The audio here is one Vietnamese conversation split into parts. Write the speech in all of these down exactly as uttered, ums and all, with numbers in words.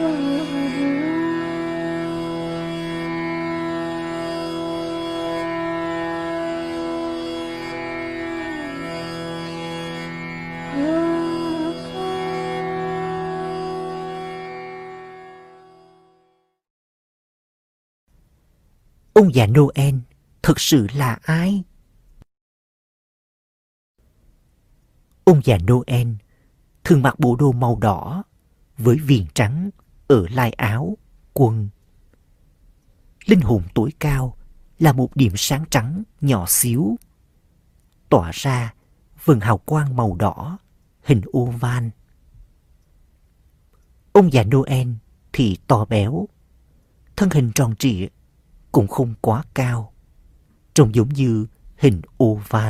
Ông già Noel thực sự là ai? Ông già Noel thường mặc bộ đồ màu đỏ với viền trắng ở lai áo, quần. Linh hồn tối cao là một điểm sáng trắng nhỏ xíu, tỏa ra vầng hào quang màu đỏ hình oval. Ông già Noel thì to béo, thân hình tròn trịa, cũng không quá cao, trông giống như hình oval.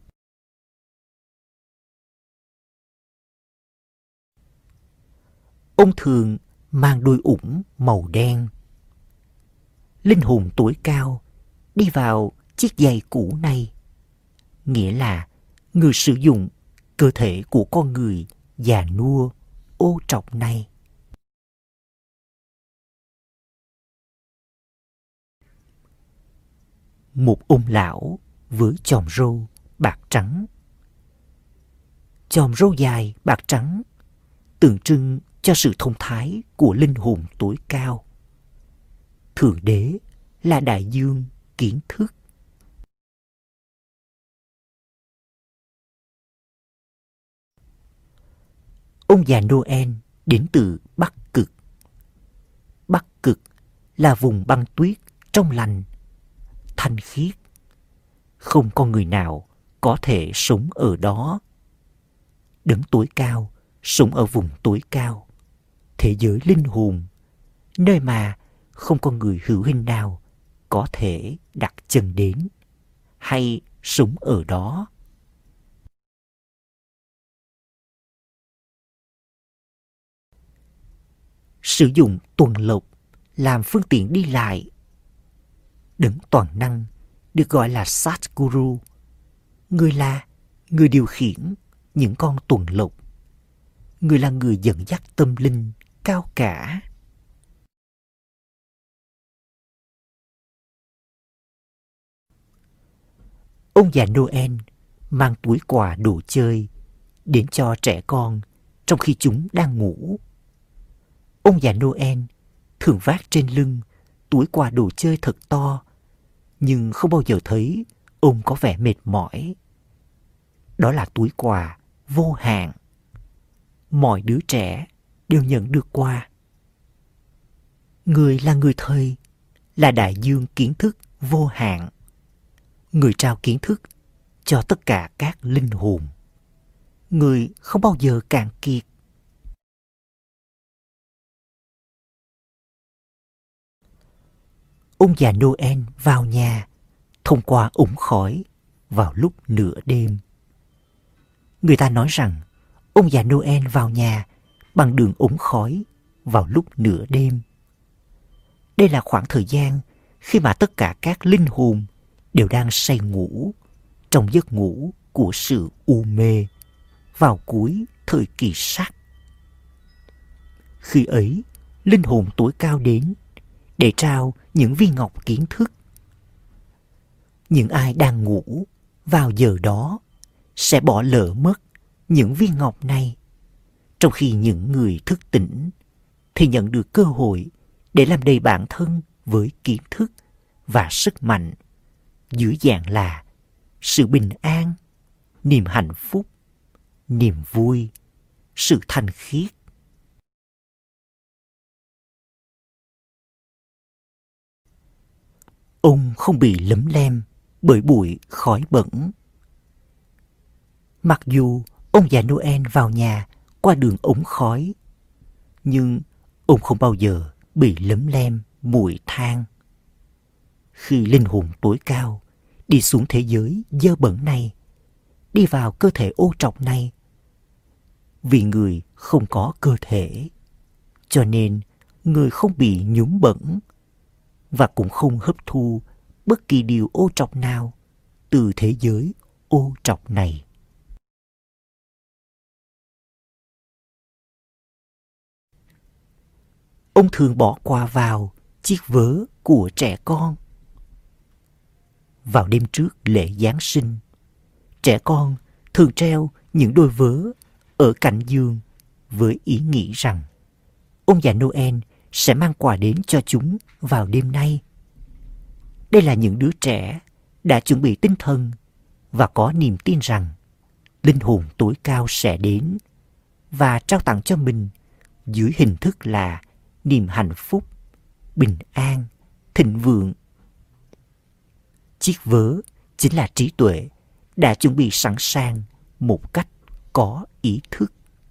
Ông thường mang đôi ủng màu đen. Linh hồn tối cao đi vào chiếc giày cũ này, nghĩa là người sử dụng cơ thể của con người già nua, ô trọc này. Một ông lão với chòm râu bạc trắng. Chòm râu dài bạc trắng tượng trưng cho sự thông thái của linh hồn tối cao. Thượng đế là đại dương kiến thức. Ông già Noel đến từ Bắc Cực. Bắc Cực là vùng băng tuyết trong lành, thanh khiết. Không con người nào có thể sống ở đó. Đấng tối cao sống ở vùng tối cao, thế giới linh hồn, nơi mà không có người hữu hình nào có thể đặt chân đến hay sống ở đó. Sử dụng tuần lộc làm phương tiện đi lại. Đấng toàn năng được gọi là Satguru, người là người điều khiển những con tuần lộc. Người là người dẫn dắt tâm linh cao cả. Ông già Noel mang túi quà đồ chơi đến cho trẻ con trong khi chúng đang ngủ. Ông già Noel thường vác trên lưng túi quà đồ chơi thật to, nhưng không bao giờ thấy ông có vẻ mệt mỏi. Đó là túi quà vô hạn. Mọi đứa trẻ đều nhận được quà. Người là người thầy, là đại dương kiến thức vô hạn. Người trao kiến thức cho tất cả các linh hồn. Người không bao giờ cạn kiệt. Ông già Noel vào nhà thông qua ống khói vào lúc nửa đêm. Người ta nói rằng ông già Noel vào nhà bằng đường ống khói vào lúc nửa đêm. Đây là khoảng thời gian khi mà tất cả các linh hồn đều đang say ngủ trong giấc ngủ của sự u mê vào cuối thời kỳ sắt. Khi ấy, linh hồn tối cao đến để trao những viên ngọc kiến thức. Những ai đang ngủ vào giờ đó sẽ bỏ lỡ mất những viên ngọc này, trong khi những người thức tỉnh thì nhận được cơ hội để làm đầy bản thân với kiến thức và sức mạnh dưới dạng là sự bình an, niềm hạnh phúc, niềm vui, sự thanh khiết. Ông không bị lấm lem bởi bụi khói bẩn. Mặc dù ông già Noel vào nhà qua đường ống khói, nhưng ông không bao giờ bị lấm lem bụi than. Khi linh hồn tối cao đi xuống thế giới dơ bẩn này, đi vào cơ thể ô trọc này, vì người không có cơ thể, cho nên người không bị nhúng bẩn và cũng không hấp thu bất kỳ điều ô trọc nào từ thế giới ô trọc này. ông thường bỏ quà vào chiếc vớ của trẻ con. Vào đêm trước lễ Giáng sinh, trẻ con thường treo những đôi vớ ở cạnh giường với ý nghĩ rằng ông già Noel sẽ mang quà đến cho chúng vào đêm nay. Đây là những đứa trẻ đã chuẩn bị tinh thần và có niềm tin rằng linh hồn tối cao sẽ đến và trao tặng cho mình dưới hình thức là niềm hạnh phúc, bình an, thịnh vượng. Chiếc vớ chính là trí tuệ đã chuẩn bị sẵn sàng một cách có ý thức.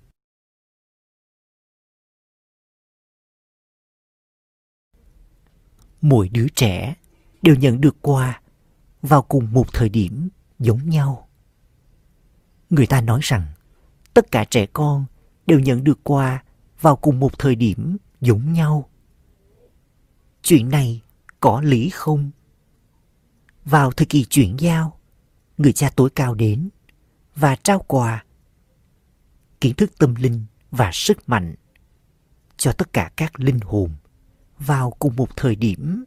Mỗi đứa trẻ đều nhận được quà vào cùng một thời điểm giống nhau. Người ta nói rằng tất cả trẻ con đều nhận được quà vào cùng một thời điểm giống nhau. Chuyện này có lý không? Vào thời kỳ chuyển giao, người cha tối cao đến và trao quà, kiến thức tâm linh và sức mạnh cho tất cả các linh hồn vào cùng một thời điểm.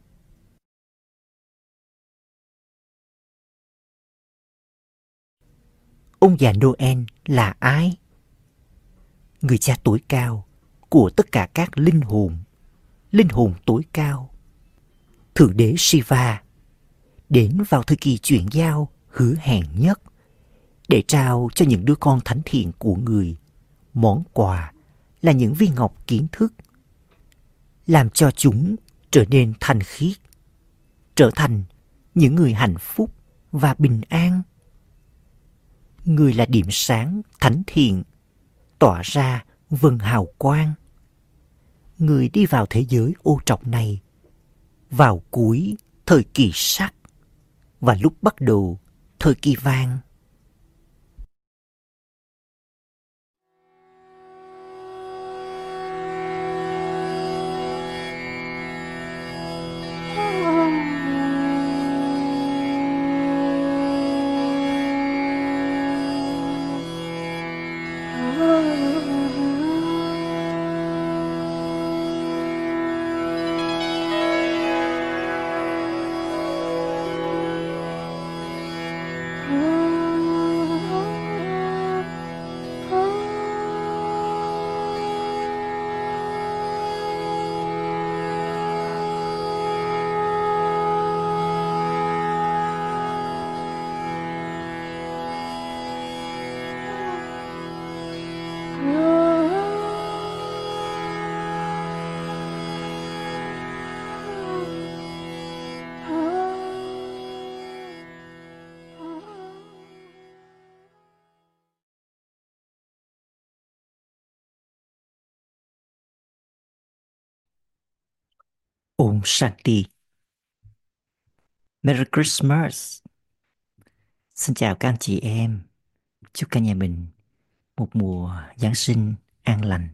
Ông già Noel là ai? Người cha tối cao của tất cả các linh hồn, linh hồn tối cao, Thượng đế Shiva, đến vào thời kỳ chuyển giao hứa hẹn nhất để trao cho những đứa con thánh thiện của người món quà là những viên ngọc kiến thức, làm cho chúng trở nên thanh khiết, trở thành những người hạnh phúc và bình an. Người là điểm sáng thánh thiện, tỏa ra vầng hào quang. Người đi vào thế giới ô trọc này vào cuối thời kỳ sắt và lúc bắt đầu thời kỳ vàng. Om Shanti. Merry Christmas. Xin chào các anh chị em. Chúc cả nhà mình một mùa Giáng sinh an lành.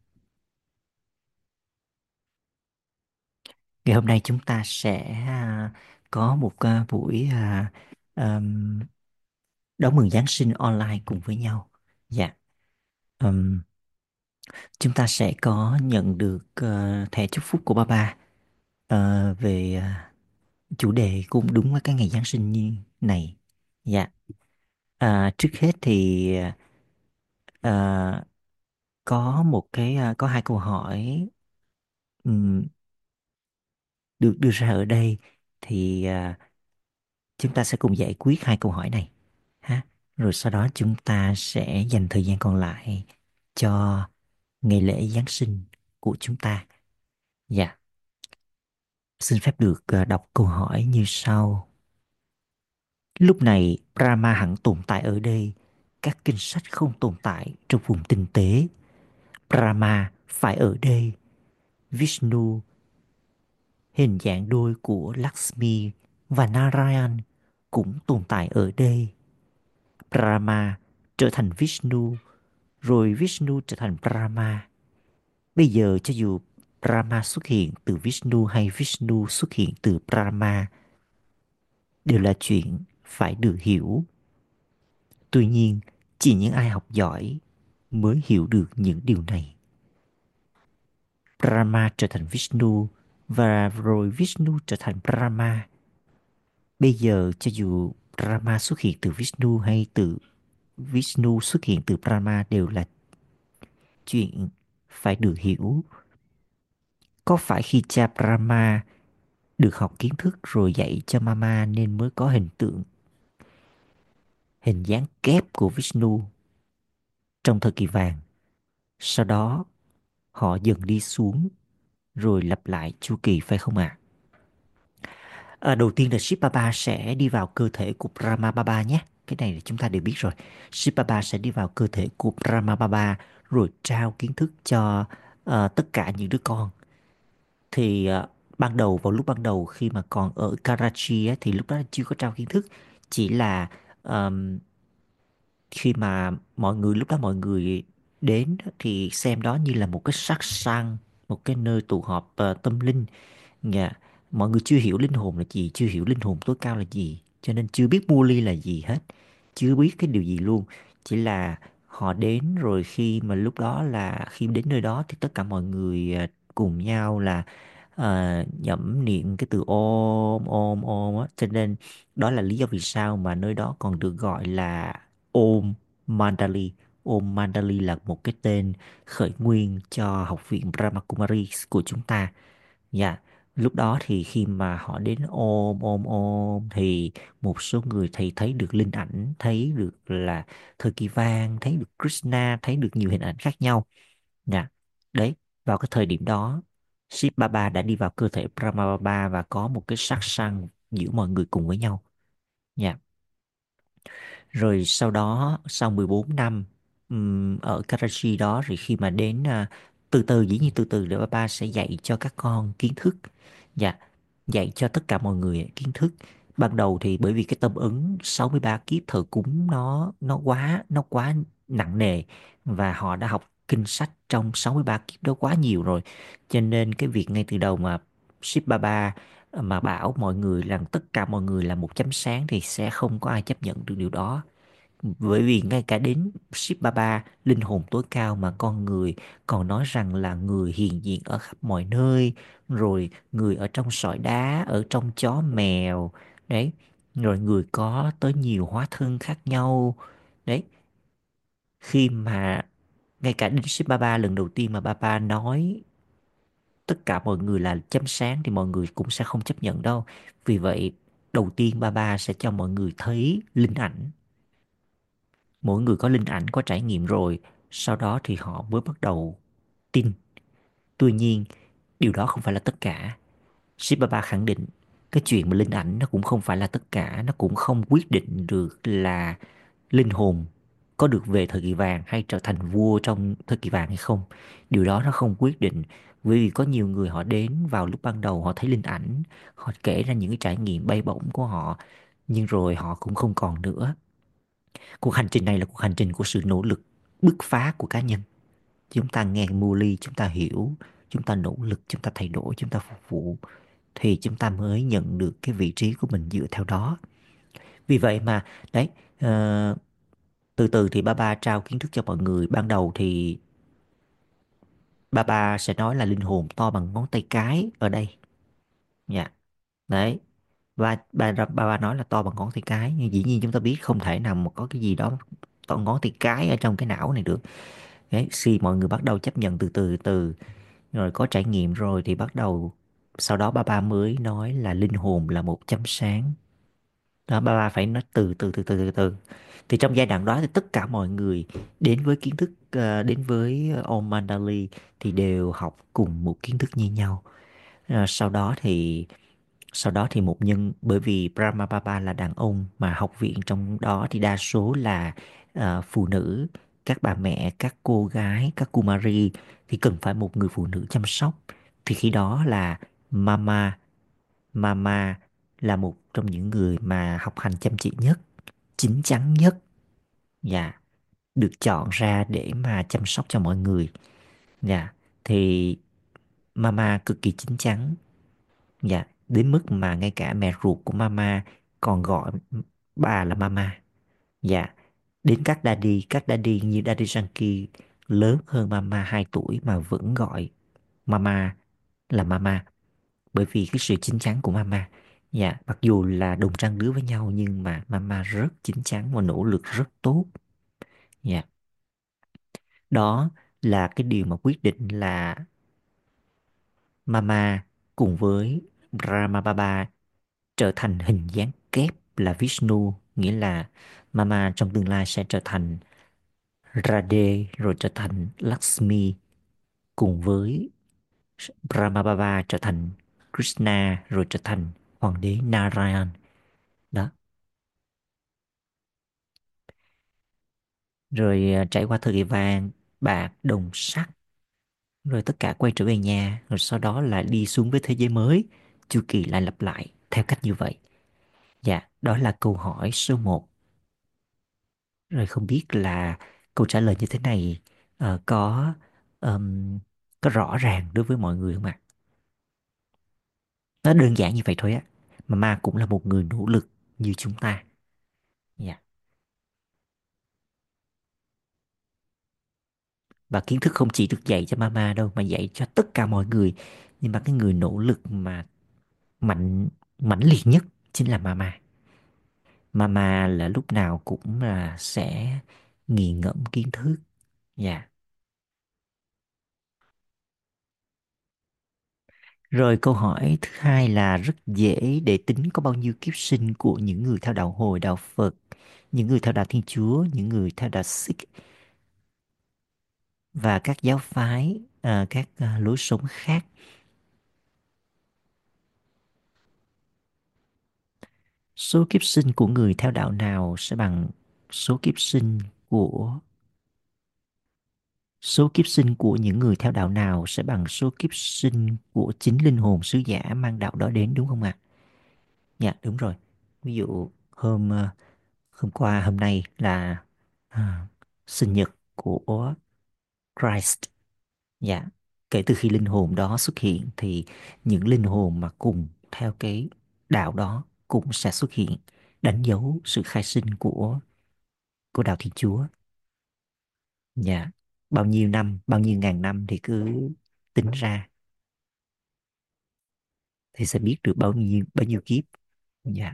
Ngày hôm nay chúng ta sẽ uh, có một uh, buổi uh, um, đón mừng Giáng sinh online cùng với nhau. Dạ. Um, chúng ta sẽ có nhận được uh, thẻ chúc phúc của ba ba uh, về uh, chủ đề cũng đúng với cái ngày Giáng sinh như này. Dạ. À, trước hết thì à, có một cái à, có hai câu hỏi ừm, được đưa ra ở đây thì à, chúng ta sẽ cùng giải quyết hai câu hỏi này ha. Rồi sau đó chúng ta sẽ dành thời gian còn lại cho ngày lễ Giáng sinh của chúng ta. Dạ. Xin phép được à, đọc câu hỏi như sau. Lúc này Brahma hẳn tồn tại ở đây, các kinh sách không tồn tại trong vùng tinh tế. Brahma phải ở đây. Vishnu, hình dạng đôi của Lakshmi và Narayan cũng tồn tại ở đây. Brahma trở thành Vishnu, rồi Vishnu trở thành Brahma. Bây giờ cho dù Brahma xuất hiện từ Vishnu hay Vishnu xuất hiện từ Brahma, đều là chuyện phải được hiểu. Tuy nhiên, chỉ những ai học giỏi mới hiểu được những điều này. Brahma trở thành Vishnu và rồi Vishnu trở thành Brahma. Bây giờ cho dù Brahma xuất hiện từ Vishnu hay từ Vishnu xuất hiện từ Brahma đều là chuyện phải được hiểu. Có phải khi cha Brahma được học kiến thức rồi dạy cho Mama nên mới có hình tượng, hình dáng kép của Vishnu trong thời kỳ vàng? Sau đó họ dần đi xuống rồi lặp lại chu kỳ phải không ạ? À? À, đầu tiên là Shiv Baba sẽ đi vào cơ thể của Brahma Baba nhé. Cái này là chúng ta đều biết rồi. Shiv Baba sẽ đi vào cơ thể của Brahma Baba rồi trao kiến thức cho uh, tất cả những đứa con. Thì uh, ban đầu vào lúc ban đầu khi mà còn ở Karachi á, thì lúc đó chưa có trao kiến thức, chỉ là um, khi mà mọi người lúc đó mọi người đến thì xem đó như là một cái sắc sang, một cái nơi tụ họp uh, tâm linh. Dạ, mọi người chưa hiểu linh hồn là gì, chưa hiểu linh hồn tối cao là gì, cho nên chưa biết mua ly là gì hết, chưa biết cái điều gì luôn. Chỉ là họ đến rồi khi mà lúc đó là khi đến nơi đó thì tất cả mọi người à, cùng nhau là à, nhẩm niệm cái từ ôm ôm ôm á, cho nên đó là lý do vì sao mà nơi đó còn được gọi là Om Mandali. Om Mandali là một cái tên khởi nguyên cho học viện Brahma Kumaris của chúng ta. Dạ, lúc đó thì khi mà họ đến ôm ôm ôm thì một số người thì thấy được linh ảnh, thấy được là thời kỳ vàng, thấy được Krishna, thấy được nhiều hình ảnh khác nhau. Dạ, đấy, vào cái thời điểm đó, Shiv Baba đã đi vào cơ thể Brahma Baba và có một cái sắc sang giữa mọi người cùng với nhau. Dạ. Rồi sau đó, sau mười bốn năm ừm, ở Karachi đó, rồi khi mà đến à, từ từ, dĩ nhiên từ từ để ba sẽ dạy cho các con kiến thức. Dạ, dạy cho tất cả mọi người kiến thức. Ban đầu thì bởi vì cái tâm ứng sáu mươi ba kiếp thờ cúng nó nó quá nó quá nặng nề, và họ đã học kinh sách trong sáu mươi ba kiếp đó quá nhiều rồi. Cho nên cái việc ngay từ đầu mà Shiv Baba mà bảo mọi người rằng tất cả mọi người là một chấm sáng thì sẽ không có ai chấp nhận được điều đó. Bởi vì ngay cả đến Shiv Baba, linh hồn tối cao mà con người còn nói rằng là người hiện diện ở khắp mọi nơi, rồi người ở trong sỏi đá, ở trong chó mèo, đấy, rồi người có tới nhiều hóa thân khác nhau. Đấy, khi mà ngay cả đến Shiv Baba lần đầu tiên mà Baba nói tất cả mọi người là chấm sáng thì mọi người cũng sẽ không chấp nhận đâu. Vì vậy, đầu tiên Baba sẽ cho mọi người thấy linh ảnh. Mỗi người có linh ảnh, có trải nghiệm rồi, sau đó thì họ mới bắt đầu tin. Tuy nhiên, điều đó không phải là tất cả. Shiv Baba khẳng định cái chuyện mà linh ảnh nó cũng không phải là tất cả, nó cũng không quyết định được là linh hồn có được về thời kỳ vàng hay trở thành vua trong thời kỳ vàng hay không. Điều đó nó không quyết định, bởi vì có nhiều người họ đến vào lúc ban đầu họ thấy linh ảnh, họ kể ra những cái trải nghiệm bay bổng của họ, nhưng rồi họ cũng không còn nữa. Cuộc hành trình này là cuộc hành trình của sự nỗ lực bứt phá của cá nhân. Chúng ta nghe Muli, chúng ta hiểu, chúng ta nỗ lực, chúng ta thay đổi, chúng ta phục vụ, thì chúng ta mới nhận được cái vị trí của mình dựa theo đó. Vì vậy mà, đấy, uh, từ từ thì Baba trao kiến thức cho mọi người. Ban đầu thì Baba sẽ nói là linh hồn to bằng ngón tay cái ở đây. Dạ, đấy. Và bà, bà, bà nói là to bằng ngón tay cái, nhưng dĩ nhiên chúng ta biết không thể nào mà có cái gì đó to ngón tay cái ở trong cái não này được. Đấy, khi mọi người bắt đầu chấp nhận từ từ từ rồi có trải nghiệm rồi thì bắt đầu sau đó ba ba mới nói là linh hồn là một chấm sáng. Đó, ba ba phải nói từ từ từ từ từ từ. Thì trong giai đoạn đó thì tất cả mọi người đến với kiến thức ờ, đến với Om Mandali thì đều học cùng một kiến thức như nhau. Ờ, sau đó thì sau đó thì một nhân, bởi vì Brahma Baba là đàn ông mà học viện trong đó thì đa số là ờ, phụ nữ, các bà mẹ, các cô gái, các Kumari, thì cần phải một người phụ nữ chăm sóc. Thì khi đó là Mama, Mama là một trong những người mà học hành chăm chỉ nhất, chín chắn nhất, dạ, được chọn ra để mà chăm sóc cho mọi người. Dạ, thì Mama cực kỳ chín chắn. Dạ, đến mức mà ngay cả mẹ ruột của Mama còn gọi bà là Mama. Dạ, đến các daddy, các daddy như Daddy Yankee lớn hơn Mama hai tuổi mà vẫn gọi Mama là Mama, bởi vì cái sự chín chắn của Mama. Dạ, mặc dù là đồng trang lứa với nhau nhưng mà Mama rất chín chắn và nỗ lực rất tốt. Dạ, đó là cái điều mà quyết định là Mama cùng với Brahma Baba trở thành hình dáng kép là Vishnu, nghĩa là Mama trong tương lai sẽ trở thành Radhe rồi trở thành Lakshmi, cùng với Brahma Baba trở thành Krishna rồi trở thành hoàng đế Narayan. Đó, rồi à, trải qua thời kỳ vàng bạc đồng sắt, rồi tất cả quay trở về nhà, rồi sau đó lại đi xuống với thế giới mới. Chu kỳ lại lặp lại theo cách như vậy. Dạ, đó là câu hỏi số một. Rồi không biết là câu trả lời như thế này ờ, có ờm, có rõ ràng đối với mọi người không ạ? Nó đơn giản như vậy thôi á. Mà ma cũng là một người nỗ lực như chúng ta. Dạ. Và kiến thức không chỉ được dạy cho mama đâu mà dạy cho tất cả mọi người. Nhưng mà cái người nỗ lực mà mạnh mãnh liệt nhất chính là mama. Mama là lúc nào cũng là sẽ nghiền ngẫm kiến thức. Dạ. Rồi câu hỏi thứ hai là rất dễ để tính có bao nhiêu kiếp sinh của những người theo đạo Hồi, đạo Phật, những người theo đạo Thiên Chúa, những người theo đạo Sikh và các giáo phái, à, các à, lối sống khác. Số kiếp sinh của người theo đạo nào sẽ bằng số kiếp sinh của số kiếp sinh của những người theo đạo nào sẽ bằng số kiếp sinh của chính linh hồn sứ giả mang đạo đó đến, đúng không ạ? Dạ đúng rồi. Ví dụ hôm ờ, hôm qua hôm nay là à, sinh nhật của Christ. Dạ. Kể từ khi linh hồn đó xuất hiện thì những linh hồn mà cùng theo cái đạo đó cũng sẽ xuất hiện, đánh dấu sự khai sinh của của đạo Thiên Chúa. Dạ. Bao nhiêu năm, bao nhiêu ngàn năm thì cứ tính ra thì sẽ biết được bao nhiêu bao nhiêu kiếp. Dạ.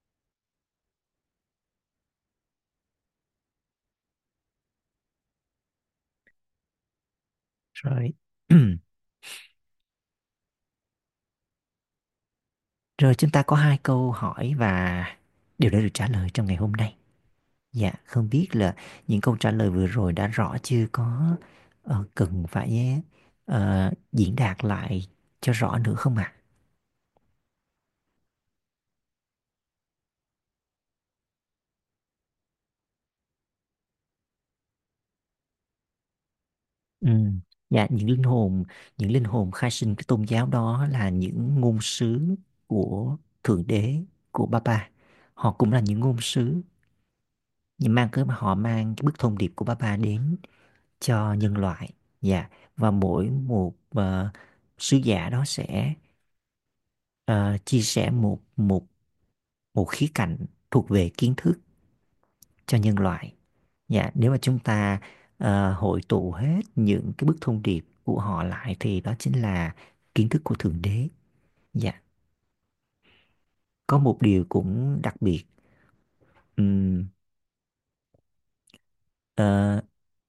Rồi. Rồi chúng ta có hai câu hỏi và đều đã được trả lời trong ngày hôm nay. Dạ, không biết là những câu trả lời vừa rồi đã rõ chưa, có ờ, cần phải ờ, diễn đạt lại cho rõ nữa không ạ? Ừ. Dạ, những linh hồn, những linh hồn khai sinh cái tôn giáo đó là những ngôn sứ của Thượng Đế, của Baba. Họ cũng là những ngôn sứ, nhưng mang cái họ mang cái bức thông điệp của Baba đến cho nhân loại. Dạ, và mỗi một ờ, sứ giả đó sẽ ờ, chia sẻ một một một khía cạnh thuộc về kiến thức cho nhân loại. Dạ, nếu mà chúng ta ờ, hội tụ hết những cái bức thông điệp của họ lại thì đó chính là kiến thức của Thượng Đế. Dạ, có một điều cũng đặc biệt. Ừm, ờ,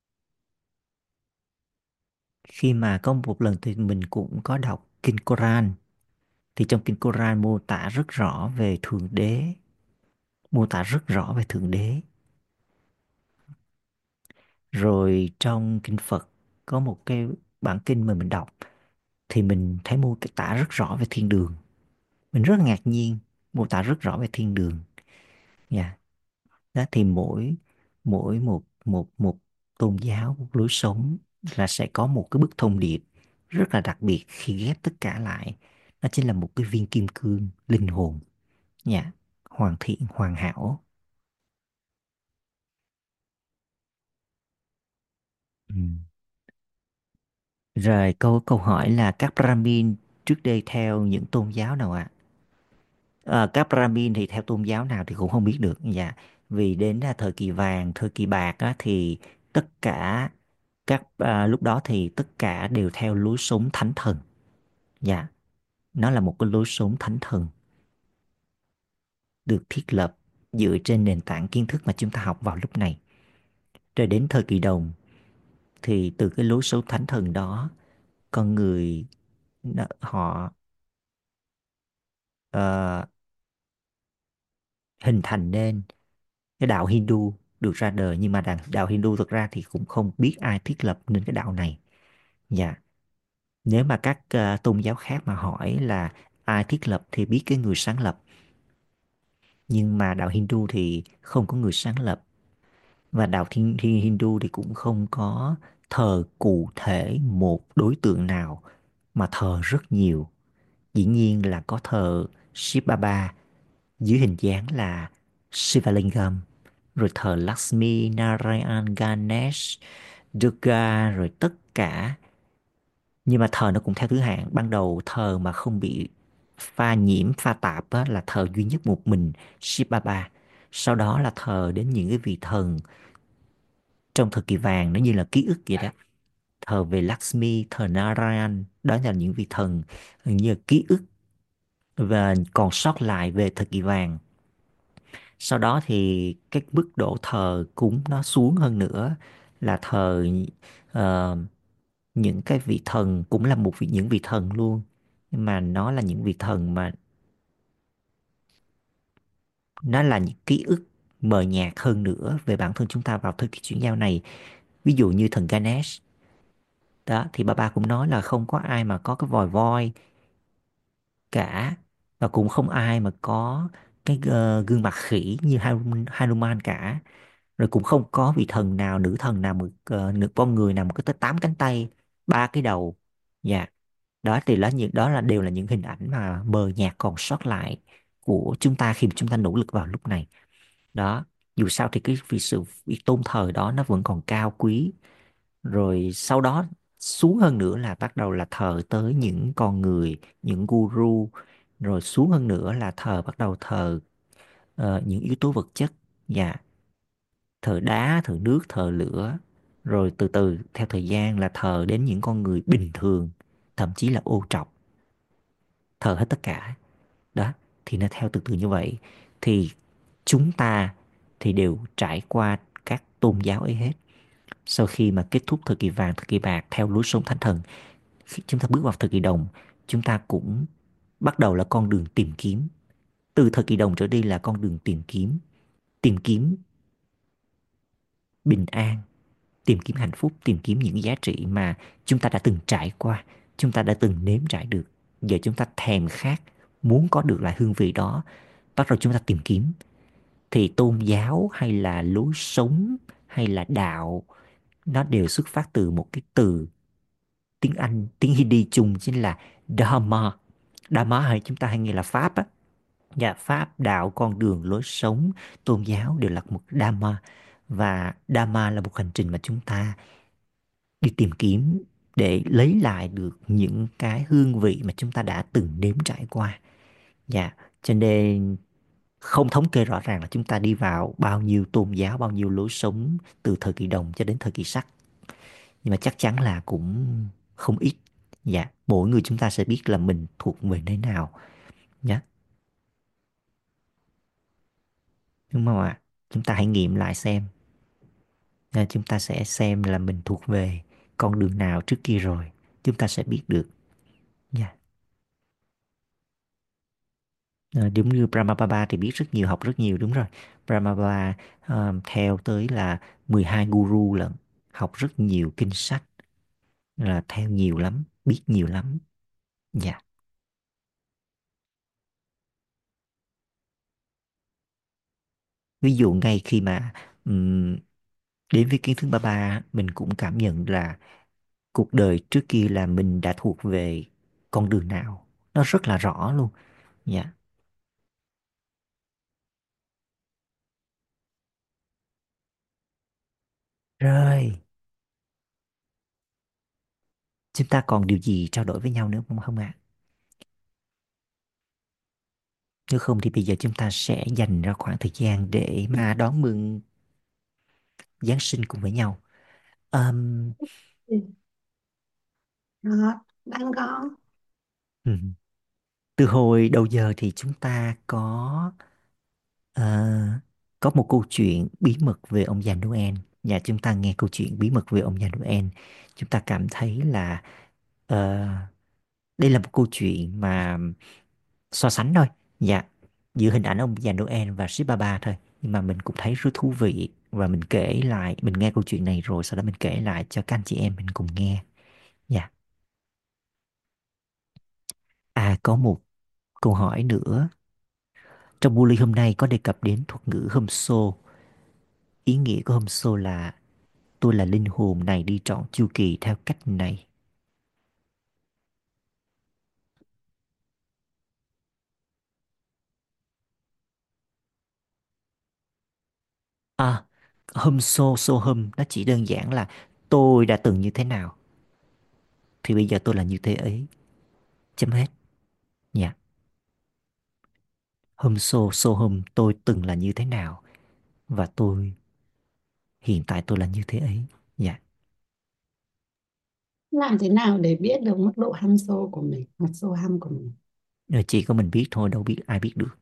Khi mà có một lần thì mình cũng có đọc Kinh Koran, thì trong Kinh Koran mô tả rất rõ về Thượng Đế, mô tả rất rõ về Thượng Đế. Rồi trong Kinh Phật có một cái bản kinh mà mình đọc thì mình thấy mô tả rất rõ về thiên đường. Mình rất ngạc nhiên, mô tả rất rõ về thiên đường. Dạ. Đó thì mỗi mỗi một một một tôn giáo, một lối sống là sẽ có một cái bức thông điệp rất là đặc biệt khi ghép tất cả lại. Đó chính là một cái viên kim cương linh hồn. Dạ. Hoàn thiện, hoàn hảo. Ừ. Rồi câu câu hỏi là các Brahmin trước đây theo những tôn giáo nào ạ? Ờ, các Brahmin thì theo tôn giáo nào thì cũng không biết được. Dạ. Vì đến à, thời kỳ vàng, thời kỳ bạc á, thì tất cả các à, lúc đó thì tất cả đều theo lối sống thánh thần. Dạ, nó là một cái lối sống thánh thần được thiết lập dựa trên nền tảng kiến thức mà chúng ta học vào lúc này. Rồi đến thời kỳ đồng thì từ cái lối sống thánh thần đó, con người nó- họ ờ, hình thành nên cái đạo Hindu được ra đời. Nhưng mà đạo, đạo Hindu thực ra thì cũng không biết ai thiết lập nên cái đạo này. Dạ, nếu mà các ờ, tôn giáo khác mà hỏi là ai thiết lập thì biết cái người sáng lập. Nhưng mà đạo Hindu thì không có người sáng lập. Và đạo Thiên, Thiên Hindu thì cũng không có thờ cụ thể một đối tượng nào, mà thờ rất nhiều. Dĩ nhiên là có thờ Shiv Baba dưới hình dáng là Shivalingam, rồi thờ Lakshmi, Narayan, Ganesh, Durga, rồi tất cả. Nhưng mà thờ nó cũng theo thứ hạng. Ban đầu thờ mà không bị pha nhiễm, pha tạp á, là thờ duy nhất một mình Shiv Baba. Sau đó là thờ đến những cái vị thần trong thời kỳ vàng, nó như là ký ức vậy đó. Thờ về Lakshmi, thờ Narayan, đó là những vị thần như là ký ức và còn sót lại về thời kỳ vàng. Sau đó thì cái mức độ thờ cúng nó xuống hơn nữa, là thờ ờ, những cái vị thần cũng là một vị những vị thần luôn, nhưng mà nó là những vị thần mà nó là những ký ức mờ nhạt hơn nữa về bản thân chúng ta vào thời kỳ chuyển giao này. Ví dụ như thần Ganesh đó, thì bà ba cũng nói là không có ai mà có cái vòi voi cả, và cũng không ai mà có cái ờ, gương mặt khỉ như Hanuman Hanuman cả. Rồi cũng không có vị thần nào, nữ thần nào, một uh, nữ con người nào mà có tới tám cánh tay, ba cái đầu. Dạ, đó thì là những đó là đều là những hình ảnh mà mờ nhạt còn sót lại của chúng ta khi mà chúng ta nỗ lực vào lúc này. Đó, dù sao thì cái vì sự việc tôn thờ đó nó vẫn còn cao quý. Rồi sau đó xuống hơn nữa là bắt đầu là thờ tới những con người, những guru. Rồi xuống hơn nữa là thờ bắt đầu thờ ờ, những yếu tố vật chất. Dạ, thờ đá, thờ nước, thờ lửa. Rồi từ từ theo thời gian là thờ đến những con người bình thường, thậm chí là ô trọc, thờ hết tất cả. Đó, thì nó theo từ từ như vậy. Thì chúng ta thì đều trải qua các tôn giáo ấy hết. Sau khi mà kết thúc thời kỳ vàng, thời kỳ bạc theo lối sống thánh thần, khi chúng ta bước vào thời kỳ đồng, chúng ta cũng bắt đầu là con đường tìm kiếm. Từ thời kỳ đồng trở đi là con đường tìm kiếm, tìm kiếm bình an, tìm kiếm hạnh phúc, tìm kiếm những giá trị mà chúng ta đã từng trải qua, chúng ta đã từng nếm trải được. Giờ chúng ta thèm khát, muốn có được lại hương vị đó. Bắt đầu chúng ta tìm kiếm. Thì tôn giáo hay là lối sống hay là đạo, nó đều xuất phát từ một cái từ tiếng Anh, tiếng Hindi chung chính là Dharma. Dharma hay chúng ta hay nghe là Pháp á. Dạ, Pháp, đạo, con đường, lối sống, tôn giáo đều là một Dharma. Và Dharma là một hành trình mà chúng ta đi tìm kiếm để lấy lại được những cái hương vị mà chúng ta đã từng nếm trải qua. Dạ, cho nên không thống kê rõ ràng là chúng ta đi vào bao nhiêu tôn giáo, bao nhiêu lối sống từ thời kỳ đồng cho đến thời kỳ sắt. Nhưng mà chắc chắn là cũng không ít. Dạ, mỗi người chúng ta sẽ biết là mình thuộc về nơi nào nhé. Đúng không ạ? Chúng ta hãy nghiệm lại xem. À, chúng ta sẽ xem là mình thuộc về con đường nào trước kia rồi. Chúng ta sẽ biết được. Dạ. À, đúng như Brahmababa thì biết rất nhiều, học rất nhiều, đúng rồi. Brahmababa à, theo tới là mười hai guru lận. Học rất nhiều kinh sách. Là theo nhiều lắm, biết nhiều lắm. Dạ. Ví dụ ngay khi mà ừm, đến với kiến thức ba ba, mình cũng cảm nhận là cuộc đời trước kia là mình đã thuộc về con đường nào. Nó rất là rõ luôn. Dạ. Rồi, chúng ta còn điều gì trao đổi với nhau nữa không không ạ? Nếu không thì bây giờ chúng ta sẽ dành ra khoảng thời gian để mà đón mừng Giáng sinh cùng với nhau. Ờm, Ừ. Đó, đang có. ừm, từ hồi đầu giờ thì chúng ta có ờ, có một câu chuyện bí mật về ông già Noel. Và chúng ta nghe câu chuyện bí mật về ông già Noel, chúng ta cảm thấy là ờ, đây là một câu chuyện mà so sánh thôi. Dạ, giữa hình ảnh ông già Noel và Ship Baba thôi. Nhưng mà mình cũng thấy rất thú vị, và mình kể lại, mình nghe câu chuyện này rồi sau đó mình kể lại cho các anh chị em mình cùng nghe. Dạ. À, có một câu hỏi nữa. Trong Bully hôm nay có đề cập đến thuật ngữ hâm xô. Ý nghĩa của hâm xô là tôi là linh hồn này đi trọn chu kỳ theo cách này. À, hâm xô, xô hâm nó chỉ đơn giản là tôi đã từng như thế nào thì bây giờ tôi là như thế ấy. Chấm hết. Dạ. Hâm xô, xô hâm tôi từng là như thế nào và tôi hiện tại tôi là như thế ấy. Dạ. Làm thế nào để biết được mức độ hăm xô của mình hoặc xô hăm của mình? Rồi chỉ có mình biết thôi, đâu biết ai biết được.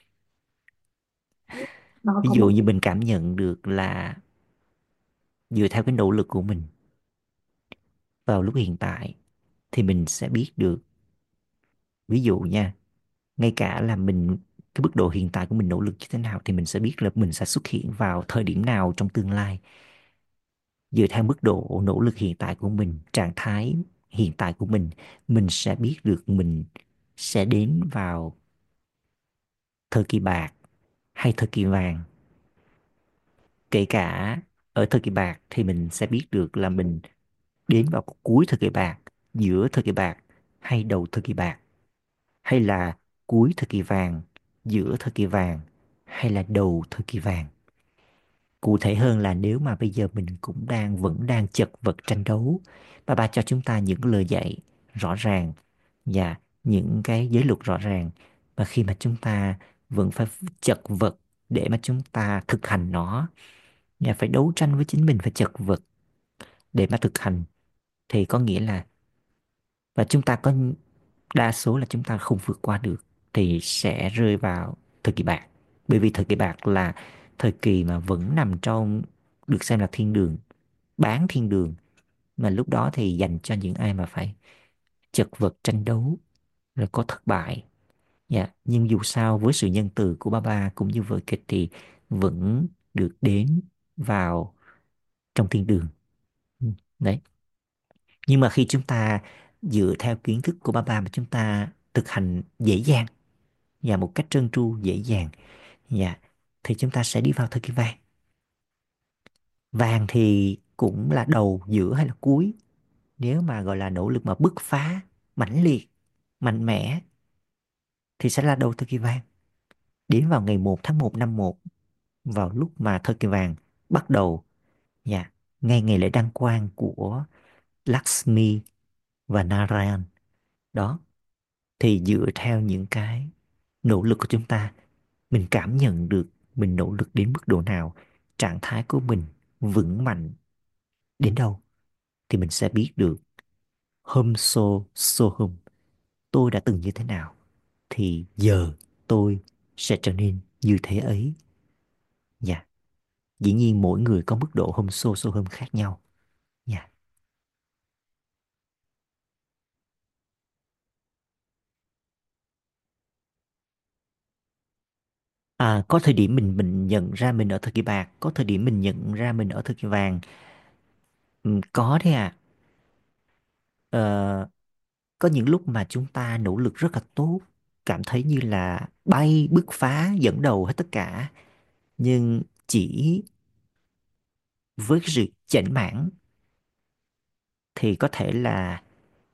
Đó Ví có dụ một như mình cảm nhận được là dựa theo cái nỗ lực của mình vào lúc hiện tại thì mình sẽ biết được. Ví dụ nha, ngay cả là mình, cái mức độ hiện tại của mình nỗ lực như thế nào thì mình sẽ biết là mình sẽ xuất hiện vào thời điểm nào trong tương lai. Dựa theo mức độ nỗ lực hiện tại của mình, trạng thái hiện tại của mình mình sẽ biết được mình sẽ đến vào thời kỳ bạc hay thời kỳ vàng. Kể cả ở thời kỳ bạc thì mình sẽ biết được là mình đến vào cuối thời kỳ bạc, giữa thời kỳ bạc hay đầu thời kỳ bạc, hay là cuối thời kỳ vàng, giữa thời kỳ vàng hay là đầu thời kỳ vàng. Cụ thể hơn là nếu mà bây giờ mình cũng đang vẫn đang chật vật tranh đấu, và bà cho chúng ta những lời dạy rõ ràng và những cái giới luật rõ ràng, và khi mà chúng ta vẫn phải chật vật để mà chúng ta thực hành nó, và phải đấu tranh với chính mình, phải chật vật để mà thực hành, thì có nghĩa là, và chúng ta có đa số là chúng ta không vượt qua được thì sẽ rơi vào thời kỳ bạc. Bởi vì thời kỳ bạc là thời kỳ mà vẫn nằm trong, được xem là thiên đường, bán thiên đường, mà lúc đó thì dành cho những ai mà phải chật vật tranh đấu rồi có thất bại. Dạ, nhưng dù sao với sự nhân từ của ba ba cũng như vở kịch thì vẫn được đến vào trong thiên đường. Ừ, đấy. Nhưng mà khi chúng ta dựa theo kiến thức của ba ba mà chúng ta thực hành dễ dàng và một cách trơn tru dễ dàng, dạ, thì chúng ta sẽ đi vào thời kỳ vàng. Vàng thì cũng là đầu, giữa hay là cuối. Nếu mà gọi là nỗ lực mà bứt phá mãnh liệt, mạnh mẽ thì sẽ là đầu thời kỳ vàng. Đến vào ngày một tháng một năm một, vào lúc mà thời kỳ vàng bắt đầu, dạ, ngay ngày lễ đăng quang của Lakshmi và Narayan. Đó, thì dựa theo những cái nỗ lực của chúng ta, mình cảm nhận được mình nỗ lực đến mức độ nào, trạng thái của mình vững mạnh đến đâu, thì mình sẽ biết được hôm so so hôm tôi đã từng như thế nào thì giờ tôi sẽ trở nên như thế ấy. Dạ. Dĩ nhiên mỗi người có mức độ hôm so so hôm khác nhau. Dạ. À, có thời điểm mình mình nhận ra mình ở thời kỳ bạc, có thời điểm mình nhận ra mình ở thời kỳ vàng. Ừ, có đấy à. Ờ, có những lúc mà chúng ta nỗ lực rất là tốt, cảm thấy như là bay bứt phá dẫn đầu hết tất cả, nhưng chỉ với cái sự chểnh mảng thì có thể là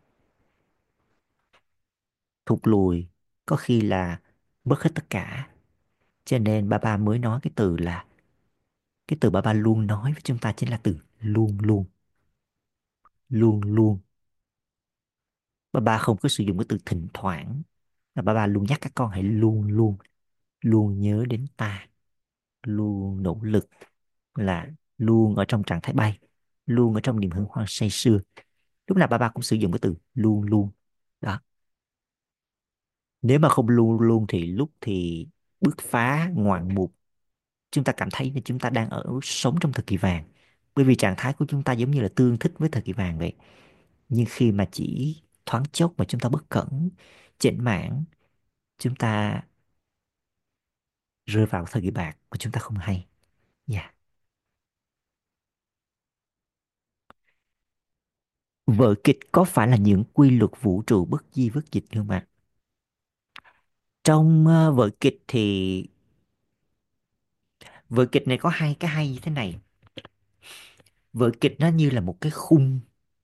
thụt lùi, có khi là mất hết tất cả. Cho nên ba ba mới nói cái từ là, cái từ ba ba luôn nói với chúng ta chính là từ luôn luôn. Luôn luôn. Ba ba không có sử dụng cái từ thỉnh thoảng, mà ba ba luôn nhắc các con hãy luôn luôn, luôn nhớ đến ta, luôn nỗ lực, là luôn ở trong trạng thái bay. luôn ở trong niềm hân hoan say sưa. Lúc nào ba ba cũng sử dụng cái từ luôn luôn. Đó. Nếu mà không luôn luôn thì lúc thì bứt phá ngoạn mục, chúng ta cảm thấy là chúng ta đang ở sống trong thời kỳ vàng, bởi vì trạng thái của chúng ta giống như là tương thích với thời kỳ vàng vậy. Nhưng khi mà chỉ thoáng chốc mà chúng ta bất cẩn, chểnh mảng, chúng ta rơi vào thời kỳ bạc mà chúng ta không hay. Dạ. Vở kịch có phải là những quy luật vũ trụ bất di bất dịch không ạ? Trong ờ, vở kịch thì vở kịch này có hai cái hay như thế này. Vở kịch nó như là một cái khung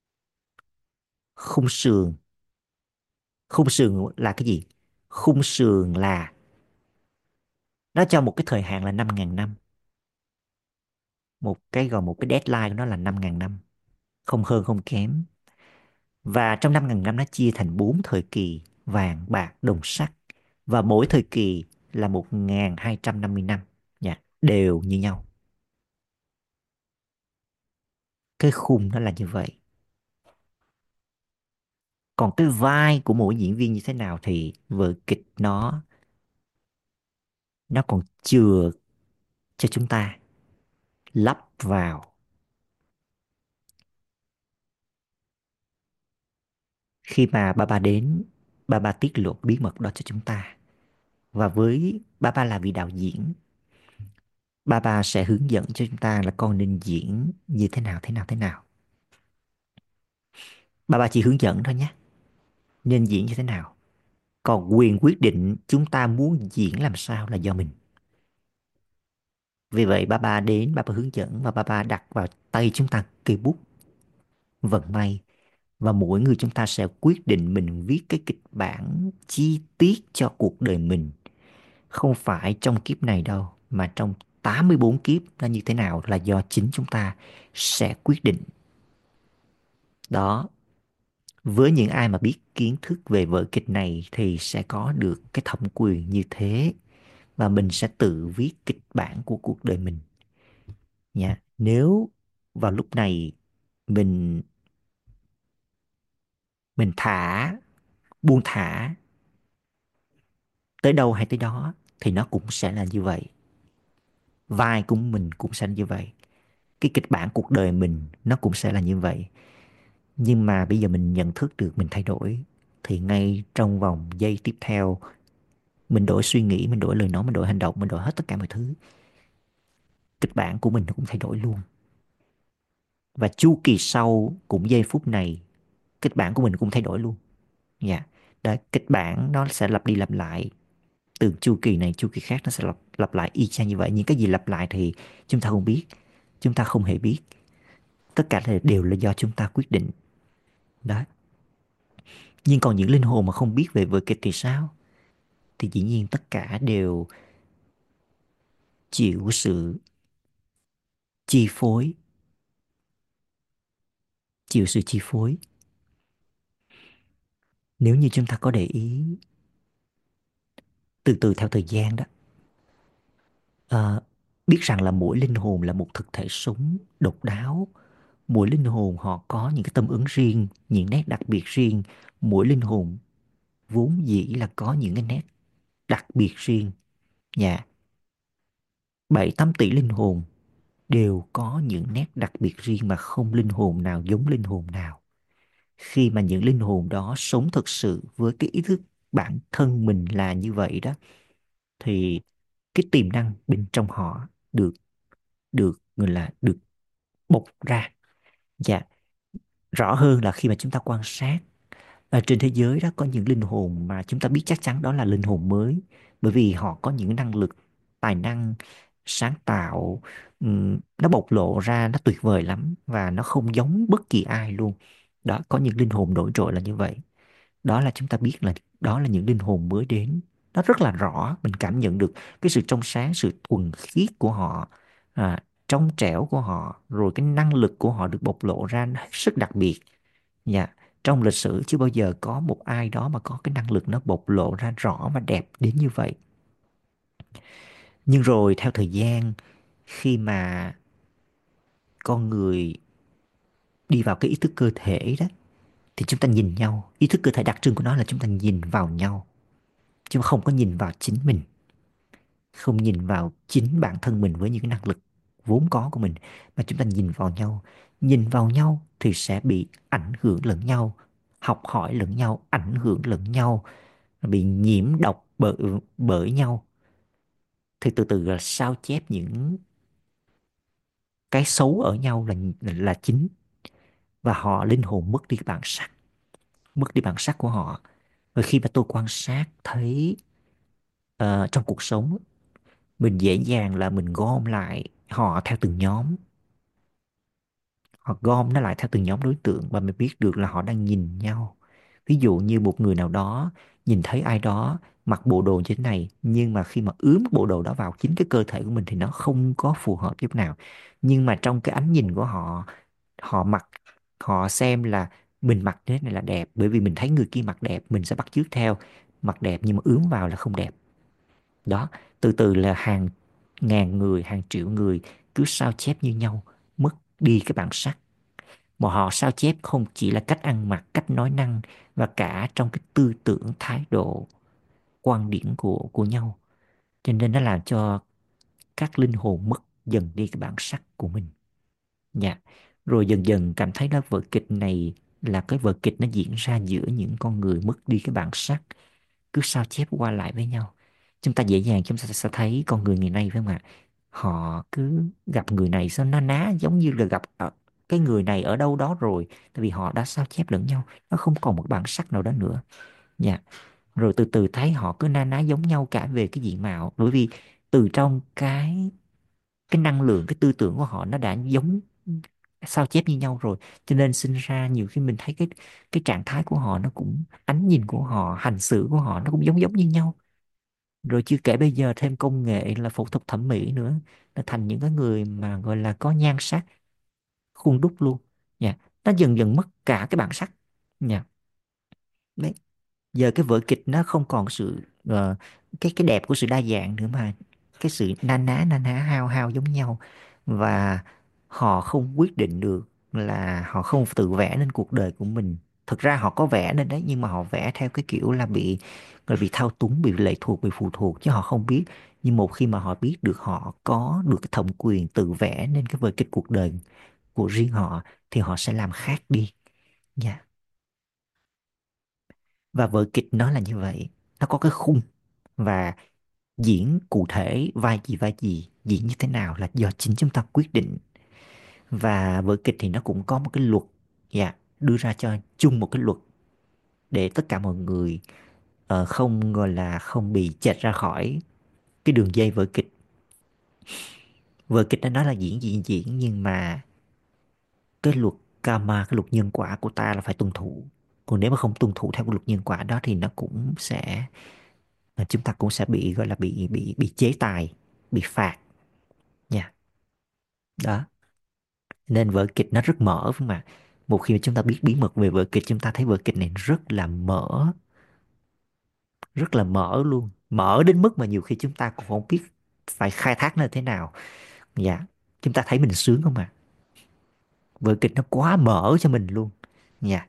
khung sườn. Khung sườn là cái gì? Khung sườn là nó cho một cái thời hạn là năm ngàn năm. Một cái gọi một cái deadline của nó là năm ngàn năm. Không hơn không kém. Và trong năm ngàn năm nó chia thành bốn thời kỳ vàng, bạc, đồng sắc. Và mỗi thời kỳ là một nghìn hai trăm năm mươi năm. Dạ, đều như nhau. Cái khung nó là như vậy. Còn cái vai của mỗi diễn viên như thế nào thì vở kịch nó nó còn chưa cho chúng ta lắp vào. Khi mà ba ba đến, ba ba tiết lộ bí mật đó cho chúng ta. Và với ba ba là vị đạo diễn, ba ba sẽ hướng dẫn cho chúng ta là con nên diễn như thế nào, thế nào, thế nào. Ba ba chỉ hướng dẫn thôi nhé, nên diễn như thế nào. Còn quyền quyết định chúng ta muốn diễn làm sao là do mình. Vì vậy ba ba đến, ba ba hướng dẫn và ba ba đặt vào tay chúng ta cây bút vận may. Và mỗi người chúng ta sẽ quyết định mình viết cái kịch bản chi tiết cho cuộc đời mình. Không phải trong kiếp này đâu, mà trong tám mươi bốn kiếp nó như thế nào là do chính chúng ta sẽ quyết định. Đó. Với những ai mà biết kiến thức về vở kịch này thì sẽ có được cái thẩm quyền như thế. Và mình sẽ tự viết kịch bản của cuộc đời mình. Nha. Nếu vào lúc này mình mình thả, buông thả tới đâu hay tới đó thì nó cũng sẽ là như vậy. Vai của mình cũng sẽ là như vậy. Cái kịch bản cuộc đời mình nó cũng sẽ là như vậy. Nhưng mà bây giờ mình nhận thức được mình thay đổi thì ngay trong vòng giây tiếp theo mình đổi suy nghĩ, mình đổi lời nói, mình đổi hành động, mình đổi hết tất cả mọi thứ. Kịch bản của mình nó cũng thay đổi luôn. Và chu kỳ sau cũng giây phút này kịch bản của mình cũng thay đổi luôn. Dạ. Yeah. Đấy, kịch bản nó sẽ lặp đi lặp lại. Từ chu kỳ này chu kỳ khác nó sẽ lặp, lặp lại y chang như vậy. Những cái gì lặp lại thì chúng ta không biết. Chúng ta không hề biết. Tất cả đều là do chúng ta quyết định. Đó. Nhưng còn những linh hồn mà không biết về vở kịch thì sao? Thì dĩ nhiên tất cả đều chịu sự chi phối. Chịu sự chi phối. Nếu như chúng ta có để ý từ từ theo thời gian đó, à, biết rằng là mỗi linh hồn là một thực thể sống độc đáo. Mỗi linh hồn họ có những cái tâm ứng riêng, những nét đặc biệt riêng. Mỗi linh hồn vốn dĩ là có những cái nét đặc biệt riêng. Dạ. Bảy tám tỷ linh hồn đều có những nét đặc biệt riêng mà không linh hồn nào giống linh hồn nào. Khi mà những linh hồn đó sống thực sự với cái ý thức bản thân mình là như vậy đó, thì cái tiềm năng bên trong họ được được gọi là được bộc ra. Dạ. Rõ hơn là khi mà chúng ta quan sát ở trên thế giới đó, có những linh hồn mà chúng ta biết chắc chắn đó là linh hồn mới, bởi vì họ có những năng lực, tài năng, sáng tạo, ừm, nó bộc lộ ra nó tuyệt vời lắm và nó không giống bất kỳ ai luôn. Đó, có những linh hồn nổi trội là như vậy. Đó là chúng ta biết là đó là những linh hồn mới đến. Nó rất là rõ, mình cảm nhận được cái sự trong sáng, sự thuần khiết của họ, à, trong trẻo của họ, rồi cái năng lực của họ được bộc lộ ra nó hết sức đặc biệt. Dạ, trong lịch sử chưa bao giờ có một ai đó mà có cái năng lực nó bộc lộ ra rõ và đẹp đến như vậy. Nhưng rồi theo thời gian, khi mà con người đi vào cái ý thức cơ thể đó, thì chúng ta nhìn nhau. Ý thức cơ thể đặc trưng của nó là chúng ta nhìn vào nhau, chứ không có nhìn vào chính mình, không nhìn vào chính bản thân mình với những cái năng lực vốn có của mình, mà chúng ta nhìn vào nhau. Nhìn vào nhau thì sẽ bị ảnh hưởng lẫn nhau, học hỏi lẫn nhau, ảnh hưởng lẫn nhau, bị nhiễm độc bởi bởi nhau, thì từ từ là sao chép những cái xấu ở nhau là là chính, và họ linh hồn mất đi cái bản sắc, mất đi bản sắc của họ. Và khi mà tôi quan sát thấy ờ, trong cuộc sống mình dễ dàng là mình gom lại họ theo từng nhóm, họ gom nó lại theo từng nhóm đối tượng, và mình biết được là họ đang nhìn nhau. Ví dụ như một người nào đó nhìn thấy ai đó mặc bộ đồ như thế này, nhưng mà khi mà ướm bộ đồ đó vào chính cái cơ thể của mình thì nó không có phù hợp chút nào. Nhưng mà trong cái ánh nhìn của họ, họ mặc, họ xem là mình mặc thế này là đẹp, bởi vì mình thấy người kia mặc đẹp mình sẽ bắt chước theo, mặc đẹp nhưng mà ướm vào là không đẹp. Đó, từ từ là hàng ngàn người, hàng triệu người cứ sao chép như nhau, mất đi cái bản sắc. Mà họ sao chép không chỉ là cách ăn mặc, cách nói năng, và cả trong cái tư tưởng, thái độ, quan điểm của của nhau. Cho nên nó làm cho các linh hồn mất dần đi cái bản sắc của mình. Dạ. Rồi dần dần cảm thấy là vở kịch này là cái vở kịch nó diễn ra giữa những con người mất đi cái bản sắc, cứ sao chép qua lại với nhau. Chúng ta dễ dàng chúng ta sẽ thấy con người ngày nay, phải không ạ? Họ cứ gặp người này sao na ná giống như là gặp ở cái người này ở đâu đó rồi, tại vì họ đã sao chép lẫn nhau, nó không còn một bản sắc nào đó nữa. Dạ. Rồi từ từ thấy họ cứ na ná giống nhau cả về cái diện mạo, bởi vì từ trong cái cái năng lượng, cái tư tưởng của họ nó đã giống, sao chép như nhau rồi, cho nên sinh ra nhiều khi mình thấy cái cái trạng thái của họ nó cũng, ánh nhìn của họ, hành xử của họ nó cũng giống giống như nhau. Rồi chưa kể bây giờ thêm công nghệ là phẫu thuật thẩm mỹ nữa, nó thành những cái người mà gọi là có nhan sắc khuôn đúc luôn nha. Nó dần dần mất cả cái bản sắc nha. Đấy, giờ cái vở kịch nó không còn sự ờ, cái cái đẹp của sự đa dạng nữa, mà cái sự na ná na ná hao hao giống nhau. Và họ không quyết định được, là họ không tự vẽ nên cuộc đời của mình. Thực ra họ có vẽ nên đấy, nhưng mà họ vẽ theo cái kiểu là bị gọi là bị thao túng, bị lệ thuộc, bị phụ thuộc, chứ họ không biết. Nhưng một khi mà họ biết được họ có được cái thẩm quyền tự vẽ nên cái vở kịch cuộc đời của riêng họ, thì họ sẽ làm khác đi nha. Và vở kịch nó là như vậy, nó có cái khung, và diễn cụ thể vai gì vai gì, diễn như thế nào là do chính chúng ta quyết định. Và vở kịch thì nó cũng có một cái luật, dạ, đưa ra cho chung một cái luật để tất cả mọi người ờ, không gọi là không bị chệch ra khỏi cái đường dây vở kịch. Vở kịch nó nói là diễn diễn diễn, nhưng mà cái luật karma, cái luật nhân quả của ta là phải tuân thủ. Còn nếu mà không tuân thủ theo cái luật nhân quả đó thì nó cũng sẽ, chúng ta cũng sẽ bị gọi là bị bị bị chế tài, bị phạt nha. Đó, nên vở kịch nó rất mở, phải không ạ? Một khi mà chúng ta biết bí mật về vở kịch, chúng ta thấy vở kịch này rất là mở, rất là mở luôn, mở đến mức mà nhiều khi chúng ta cũng không biết phải khai thác nó thế nào. Dạ, chúng ta thấy mình sướng không ạ? Vở kịch nó quá mở cho mình luôn. Dạ,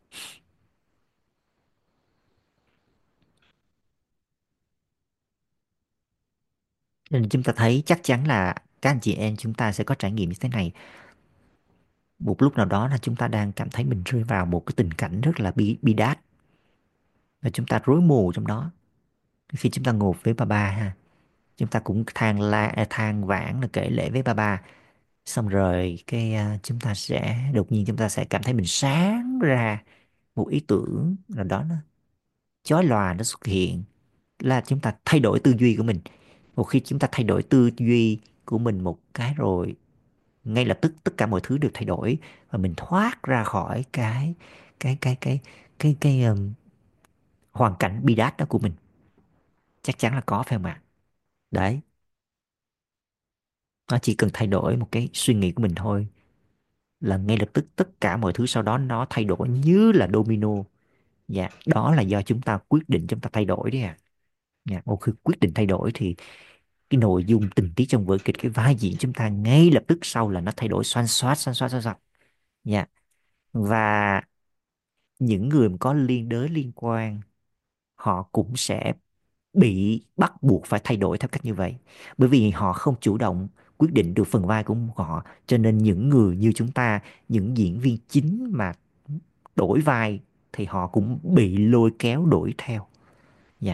nên chúng ta thấy chắc chắn là các anh chị em chúng ta sẽ có trải nghiệm như thế này. Một lúc nào đó là chúng ta đang cảm thấy mình rơi vào một cái tình cảnh rất là bi bi đát, và chúng ta rối mù trong đó. Khi chúng ta ngồi với ba ba ha, chúng ta cũng than la à, than vãn là kể lể với ba ba, xong rồi cái à, chúng ta sẽ đột nhiên chúng ta sẽ cảm thấy mình sáng ra một ý tưởng nào đó, nó chói lòa nó xuất hiện, là chúng ta thay đổi tư duy của mình. Một khi chúng ta thay đổi tư duy của mình một cái rồi, ngay lập tức tất cả mọi thứ đều thay đổi, và mình thoát ra khỏi cái cái cái cái cái cái um, hoàn cảnh bi đát đó của mình. Chắc chắn là có, phải không ạ? Đấy, nó chỉ cần thay đổi một cái suy nghĩ của mình thôi, là ngay lập tức tất cả mọi thứ sau đó nó thay đổi như là domino. Dạ, đó là do chúng ta quyết định, chúng ta thay đổi đấy à. Dạ, một khi quyết định thay đổi thì cái nội dung tình tiết trong vở kịch, cái vai diễn chúng ta ngay lập tức sau là nó thay đổi xoan xoát xoan xoát xoan xoát. Dạ, Và những người mà có liên đới liên quan, họ cũng sẽ bị bắt buộc phải thay đổi theo cách như vậy, bởi vì họ không chủ động quyết định được phần vai của họ. Cho nên những người như chúng ta, những diễn viên chính mà đổi vai thì họ cũng bị lôi kéo đổi theo. Dạ.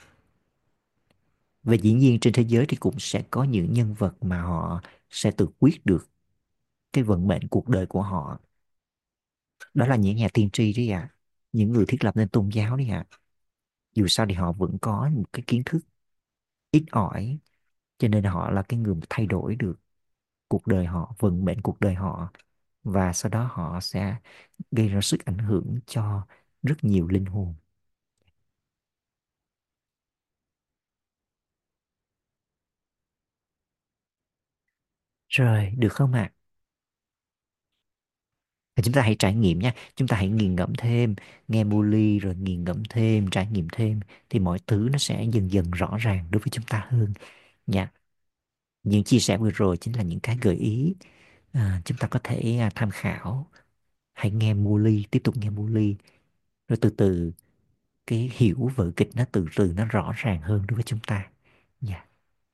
Và dĩ nhiên trên thế giới thì cũng sẽ có những nhân vật mà họ sẽ tự quyết được cái vận mệnh cuộc đời của họ. Đó là những nhà tiên tri đấy ạ, những người thiết lập nên tôn giáo đấy ạ. Dù sao thì họ vẫn có một cái kiến thức ít ỏi, cho nên họ là cái người mà thay đổi được cuộc đời họ, vận mệnh cuộc đời họ, và sau đó họ sẽ gây ra sức ảnh hưởng cho rất nhiều linh hồn. Rồi, được không ạ? Thì chúng ta hãy trải nghiệm nha, chúng ta hãy nghiền ngẫm thêm, nghe Muli rồi nghiền ngẫm thêm, trải nghiệm thêm, thì mọi thứ nó sẽ dần dần rõ ràng đối với chúng ta hơn nha. Những chia sẻ vừa rồi chính là những cái gợi ý, à, chúng ta có thể à, tham khảo. Hãy nghe Muli, tiếp tục nghe Muli, rồi từ từ cái hiểu vở kịch nó từ từ nó rõ ràng hơn đối với chúng ta. Dạ.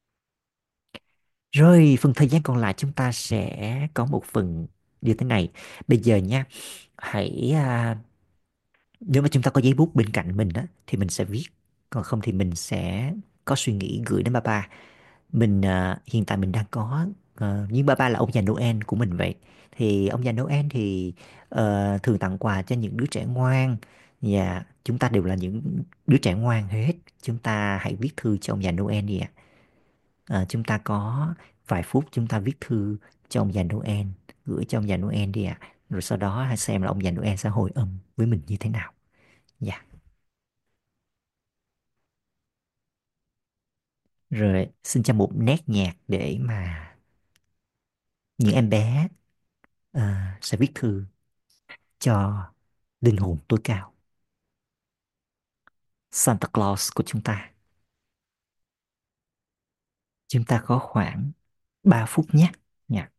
Rồi, phần thời gian còn lại chúng ta sẽ có một phần như thế này. Bây giờ nha, hãy à, nếu mà chúng ta có giấy bút bên cạnh mình á thì mình sẽ viết, còn không thì mình sẽ có suy nghĩ gửi đến ba ba. Mình à, hiện tại mình đang có à, nhưng ba ba là ông già Noel của mình vậy. Thì ông già Noel thì ờ, thường tặng quà cho những đứa trẻ ngoan. Và chúng ta đều là những đứa trẻ ngoan hết. Chúng ta hãy viết thư cho ông già Noel đi ạ. À, chúng ta có vài phút chúng ta viết thư cho ông già Noel, gửi cho ông già Noel đi ạ. Rồi sau đó hãy xem là ông già Noel sẽ hồi âm với mình như thế nào. Dạ. Rồi xin cho một nét nhạc để mà những em bé à, sẽ viết thư cho linh hồn tối cao, Santa Claus của chúng ta. Chúng ta có khoảng ba phút nhé. Nha.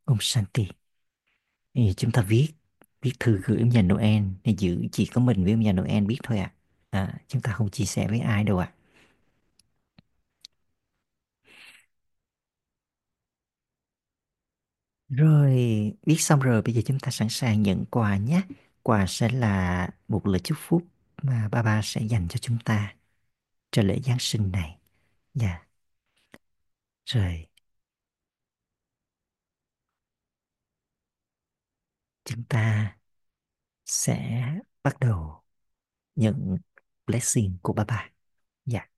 Ông Shanti. Thì chúng ta viết viết thư gửi ông già Noel thì giữ chỉ có mình với ông già Noel biết thôi ạ. À. À, chúng ta không chia sẻ với ai đâu ạ. À. Rồi, viết xong rồi bây giờ chúng ta sẵn sàng nhận quà nhé. Quà sẽ là một lời chúc phúc mà ba ba sẽ dành cho chúng ta cho lễ Giáng sinh này. Dạ. Yeah. Rồi. Chúng ta sẽ bắt đầu nhận blessing của ba ba. Dạ. Yeah.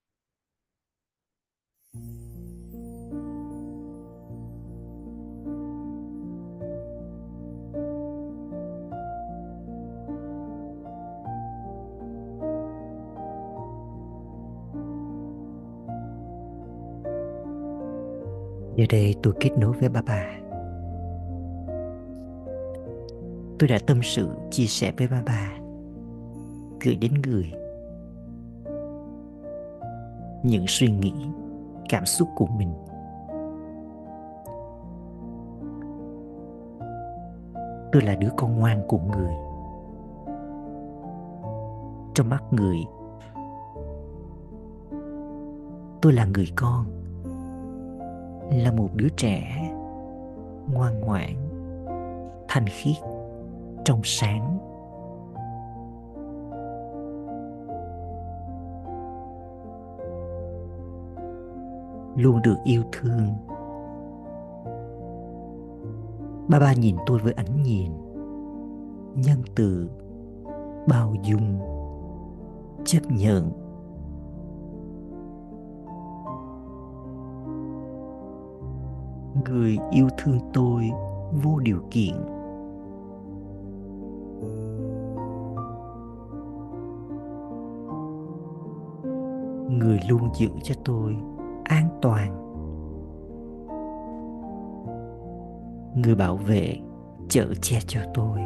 Giờ đây tôi kết nối với ba ba. Tôi đã tâm sự chia sẻ với ba ba, gửi đến người những suy nghĩ, cảm xúc của mình. Tôi là đứa con ngoan của người. Trong mắt người, tôi là người con, là một đứa trẻ ngoan ngoãn, thanh khiết, trong sáng. Luôn được yêu thương. Ba ba nhìn tôi với ánh nhìn nhân từ, bao dung, chấp nhận. Người yêu thương tôi vô điều kiện. Người luôn giữ cho tôi an toàn. Người bảo vệ, chở che cho tôi.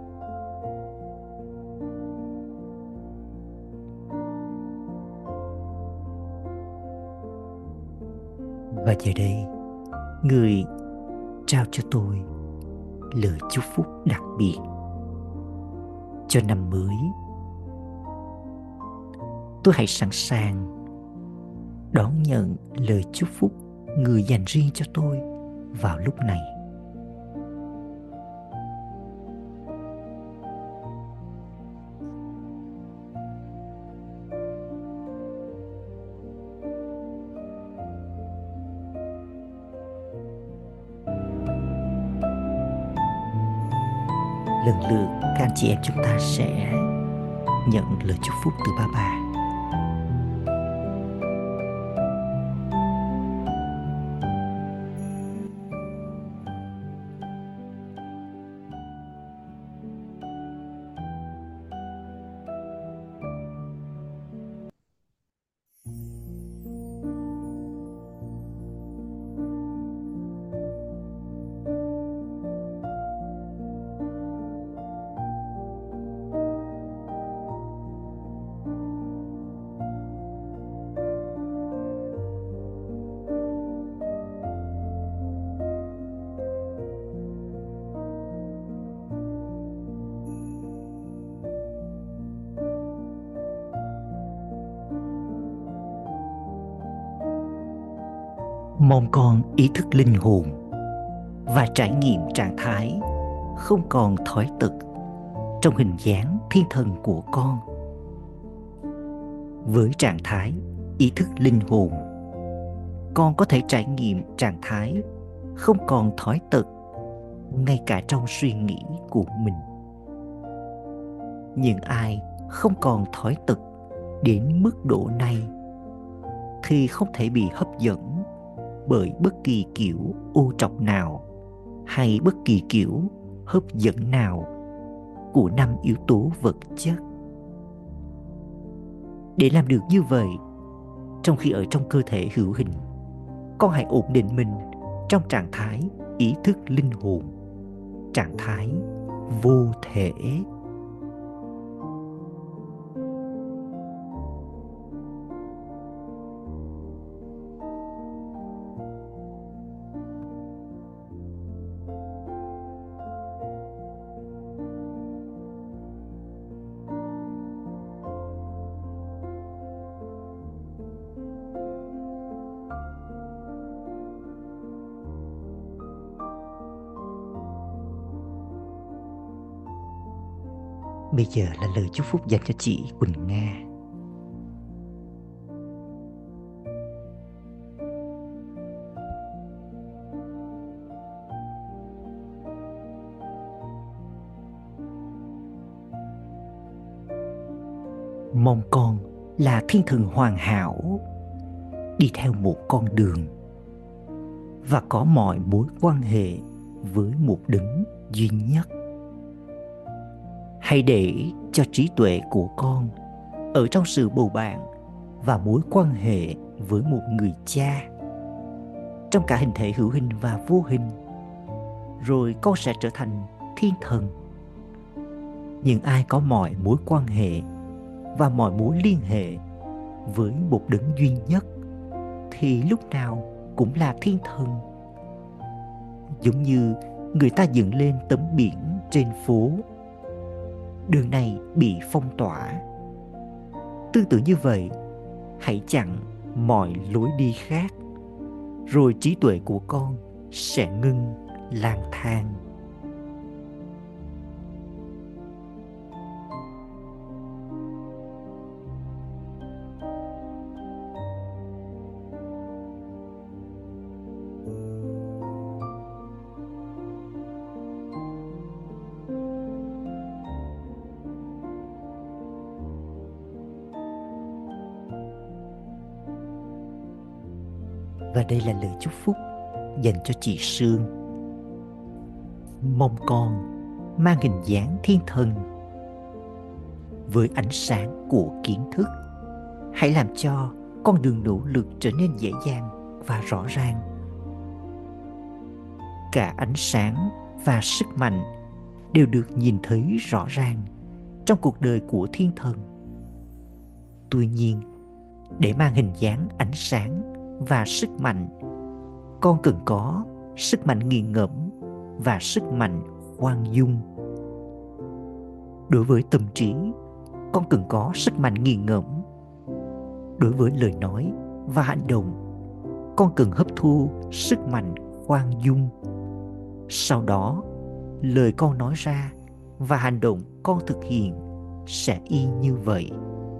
Và giờ đây, người trao cho tôi lời chúc phúc đặc biệt cho năm mới. Tôi hãy sẵn sàng đón nhận lời chúc phúc người dành riêng cho tôi vào lúc này. Lần lượt các anh chị em chúng ta sẽ nhận lời chúc phúc từ ba ba. Mong con ý thức linh hồn và trải nghiệm trạng thái không còn thói tật trong hình dáng thiên thần của con. Với trạng thái ý thức linh hồn, con có thể trải nghiệm trạng thái không còn thói tật ngay cả trong suy nghĩ của mình. Những ai không còn thói tật đến mức độ này thì không thể bị hấp dẫn bởi bất kỳ kiểu ô trọc nào hay bất kỳ kiểu hấp dẫn nào của năm yếu tố vật chất. Để làm được như vậy, trong khi ở trong cơ thể hữu hình, con hãy ổn định mình trong trạng thái ý thức linh hồn, trạng thái vô thể. Bây giờ là lời chúc phúc dành cho chị Quỳnh Nga. Mong con là thiên thần hoàn hảo, đi theo một con đường và có mọi mối quan hệ với một đấng duy nhất. Hãy để cho trí tuệ của con ở trong sự bầu bạn và mối quan hệ với một người cha trong cả hình thể hữu hình và vô hình, rồi con sẽ trở thành thiên thần. Nhưng ai có mọi mối quan hệ và mọi mối liên hệ với một đấng duy nhất thì lúc nào cũng là thiên thần. Giống như người ta dựng lên tấm biển trên phố, đường này bị phong tỏa. Tương tự như vậy, hãy chặn mọi lối đi khác, rồi trí tuệ của con sẽ ngưng lang thang. Và đây là lời chúc phúc dành cho chị Sương. Mong con mang hình dáng thiên thần. Với ánh sáng của kiến thức, hãy làm cho con đường nỗ lực trở nên dễ dàng và rõ ràng. Cả ánh sáng và sức mạnh đều được nhìn thấy rõ ràng trong cuộc đời của thiên thần. Tuy nhiên, để mang hình dáng ánh sáng và sức mạnh, con cần có sức mạnh nghiền ngẫm và sức mạnh khoan dung. Đối với tâm trí, con cần có sức mạnh nghiền ngẫm. Đối với lời nói và hành động, con cần hấp thu sức mạnh khoan dung. Sau đó, lời con nói ra và hành động con thực hiện sẽ y như vậy.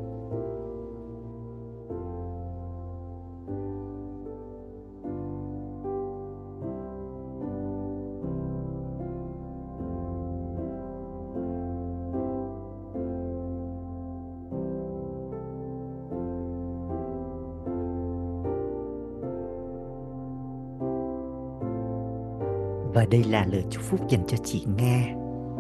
Và đây là lời chúc phúc dành cho chị Nga.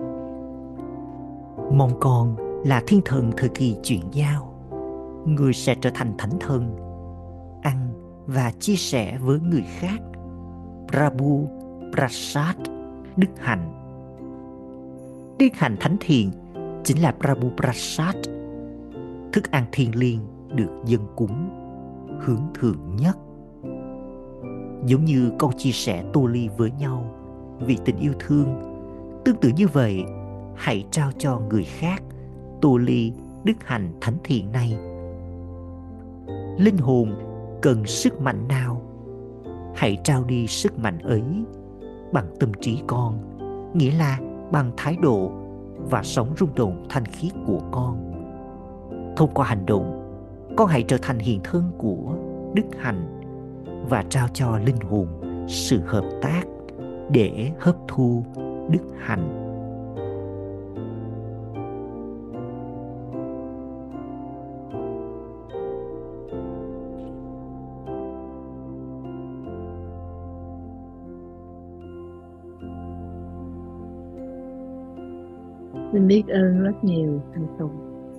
Mong con là thiên thần thời kỳ chuyển giao. Người sẽ trở thành thánh thần, ăn và chia sẻ với người khác. Prabhu Prasad, đức hạnh. Đức hạnh thánh thiện chính là Prabhu Prasad, thức ăn thiêng liêng được dâng cúng, hướng thượng nhất. Giống như con chia sẻ tô ly với nhau vì tình yêu thương, tương tự như vậy, hãy trao cho người khác tô ly đức hạnh thánh thiện này. Linh hồn cần sức mạnh nào? Hãy trao đi sức mạnh ấy bằng tâm trí con, nghĩa là bằng thái độ và sống rung động thanh khiết của con. Thông qua hành động, con hãy trở thành hiện thân của đức hạnh và trao cho linh hồn sự hợp tác để hấp thu đức hạnh. Mình biết ơn rất nhiều anh Tùng.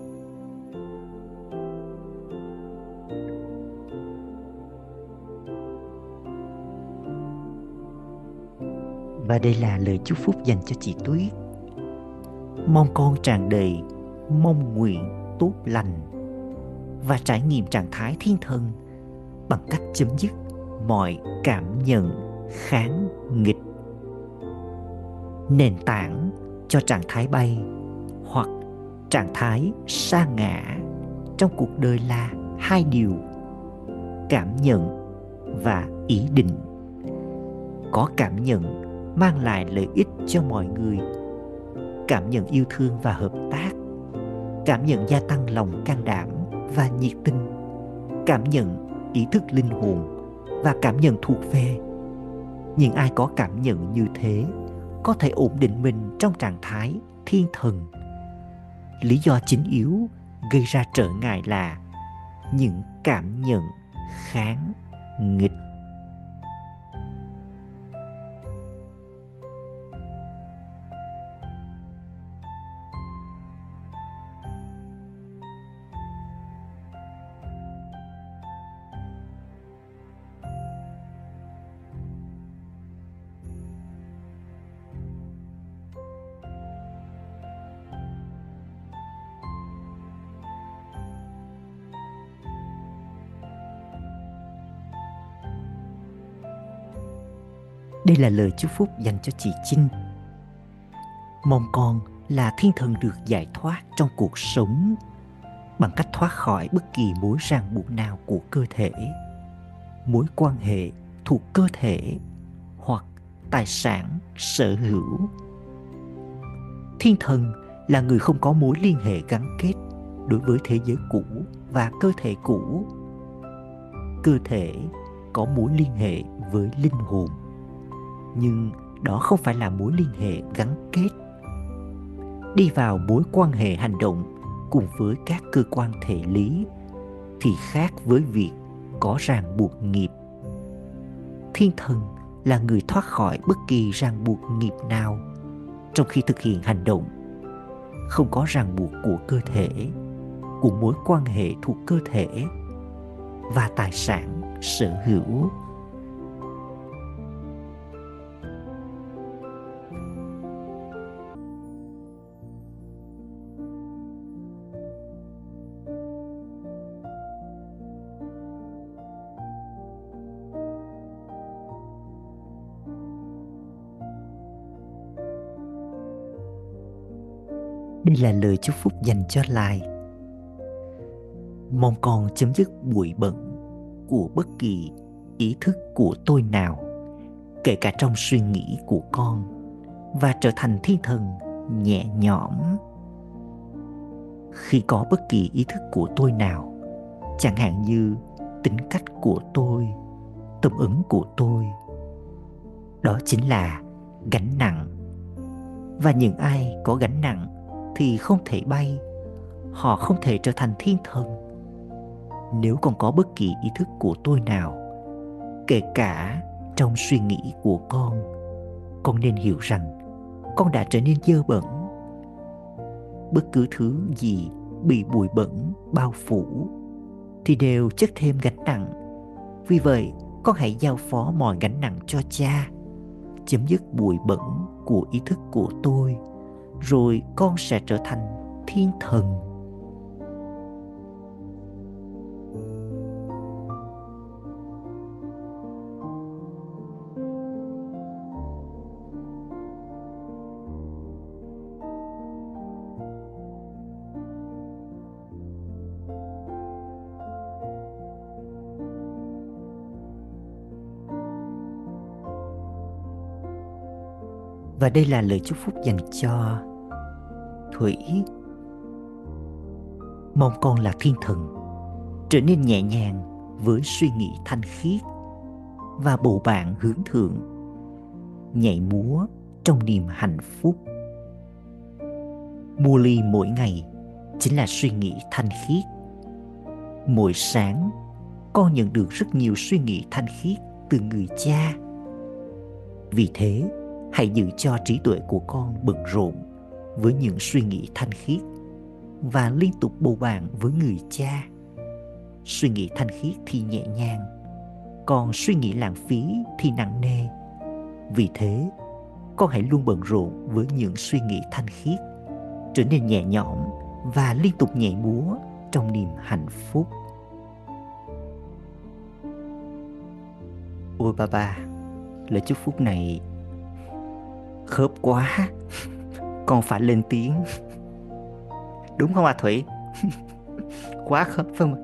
Và đây là lời chúc phúc dành cho chị Tuyết. Mong con tràn đầy mong nguyện tốt lành và trải nghiệm trạng thái thiên thần bằng cách chấm dứt mọi cảm nhận kháng nghịch. Nền tảng cho trạng thái bay hoặc trạng thái sa ngã trong cuộc đời là hai điều: cảm nhận và ý định. Có cảm nhận mang lại lợi ích cho mọi người, cảm nhận yêu thương và hợp tác, cảm nhận gia tăng lòng can đảm và nhiệt tình, cảm nhận ý thức linh hồn và cảm nhận thuộc về. Những ai có cảm nhận như thế có thể ổn định mình trong trạng thái thiên thần. Lý do chính yếu gây ra trở ngại là những cảm nhận kháng nghịch. Đây là lời chúc phúc dành cho chị Chinh. Mong con là thiên thần được giải thoát trong cuộc sống bằng cách thoát khỏi bất kỳ mối ràng buộc nào của cơ thể, mối quan hệ thuộc cơ thể hoặc tài sản sở hữu. Thiên thần là người không có mối liên hệ gắn kết đối với thế giới cũ và cơ thể cũ. Cơ thể có mối liên hệ với linh hồn, nhưng đó không phải là mối liên hệ gắn kết. Đi vào mối quan hệ hành động cùng với các cơ quan thể lý thì khác với việc có ràng buộc nghiệp. Thiên thần là người thoát khỏi bất kỳ ràng buộc nghiệp nào trong khi thực hiện hành động, không có ràng buộc của cơ thể, của mối quan hệ thuộc cơ thể và tài sản sở hữu. Đây là lời chúc phúc dành cho Lai. Mong con chấm dứt bụi bẩn của bất kỳ ý thức của tôi nào, kể cả trong suy nghĩ của con, và trở thành thiên thần nhẹ nhõm. Khi có bất kỳ ý thức của tôi nào, chẳng hạn như tính cách của tôi, tâm ứng của tôi, đó chính là gánh nặng. Và những ai có gánh nặng thì không thể bay, họ không thể trở thành thiên thần. Nếu còn có bất kỳ ý thức của tôi nào, kể cả trong suy nghĩ của con, con nên hiểu rằng con đã trở nên dơ bẩn. Bất cứ thứ gì bị bụi bẩn bao phủ thì đều chất thêm gánh nặng. Vì vậy, con hãy giao phó mọi gánh nặng cho Cha, chấm dứt bụi bẩn của ý thức của tôi, rồi con sẽ trở thành thiên thần. Và đây là lời chúc phúc dành cho Thủy. Mong con là thiên thần, trở nên nhẹ nhàng với suy nghĩ thanh khiết và bầu bạn hướng thượng, nhảy múa trong niềm hạnh phúc. Mua ly mỗi ngày chính là suy nghĩ thanh khiết. Mỗi sáng, con nhận được rất nhiều suy nghĩ thanh khiết từ người Cha. Vì thế, hãy giữ cho trí tuệ của con bận rộn với những suy nghĩ thanh khiết và liên tục bầu bạn với người Cha. Suy nghĩ thanh khiết thì nhẹ nhàng, còn suy nghĩ lãng phí thì nặng nề. Vì thế, con hãy luôn bận rộn với những suy nghĩ thanh khiết, trở nên nhẹ nhõm và liên tục nhảy múa trong niềm hạnh phúc. Ôi ba ba, lời chúc phúc này khớp quá. Con phải lên tiếng. Đúng không ạ Thủy? Quá khớp phải không?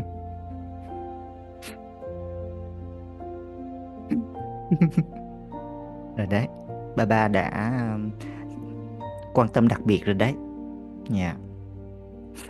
Rồi đấy, ba ba đã quan tâm đặc biệt rồi đấy nha.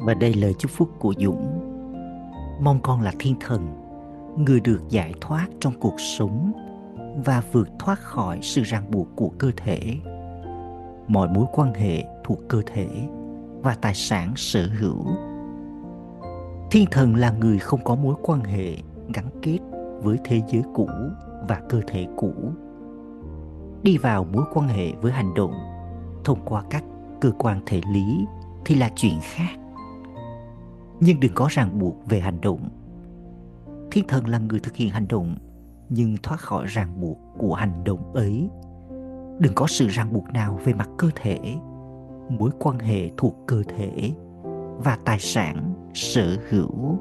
Và đây lời chúc phúc của Dũng. Mong con là thiên thần, người được giải thoát trong cuộc sống và vượt thoát khỏi sự ràng buộc của cơ thể, mọi mối quan hệ thuộc cơ thể và tài sản sở hữu. Thiên thần là người không có mối quan hệ gắn kết với thế giới cũ và cơ thể cũ. Đi vào mối quan hệ với hành động thông qua các cơ quan thể lý thì là chuyện khác. Nhưng đừng có ràng buộc về hành động. Thiên thần là người thực hiện hành động nhưng thoát khỏi ràng buộc của hành động ấy. Đừng có sự ràng buộc nào về mặt cơ thể, mối quan hệ thuộc cơ thể và tài sản sở hữu.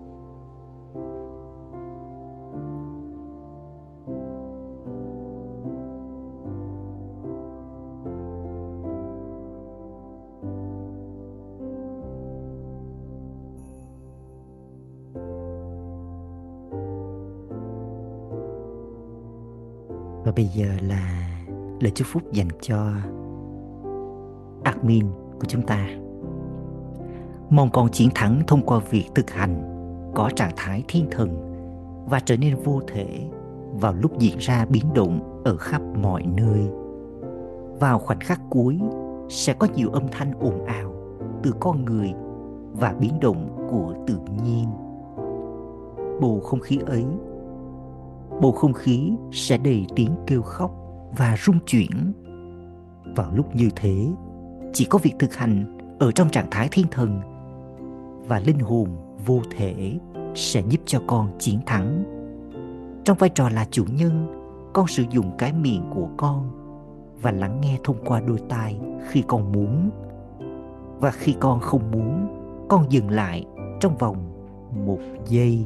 Và bây giờ là lời chúc phúc dành cho admin của chúng ta. Mong con chiến thắng thông qua việc thực hành có trạng thái thiên thần và trở nên vô thể vào lúc diễn ra biến động ở khắp mọi nơi. Vào khoảnh khắc cuối sẽ có nhiều âm thanh ồn ào từ con người và biến động của tự nhiên. Bầu không khí ấy, bầu không khí sẽ đầy tiếng kêu khóc và rung chuyển. Vào lúc như thế, chỉ có việc thực hành ở trong trạng thái thiên thần và linh hồn vô thể sẽ giúp cho con chiến thắng. Trong vai trò là chủ nhân, con sử dụng cái miệng của con và lắng nghe thông qua đôi tai khi con muốn. Và khi con không muốn, con dừng lại trong vòng một giây.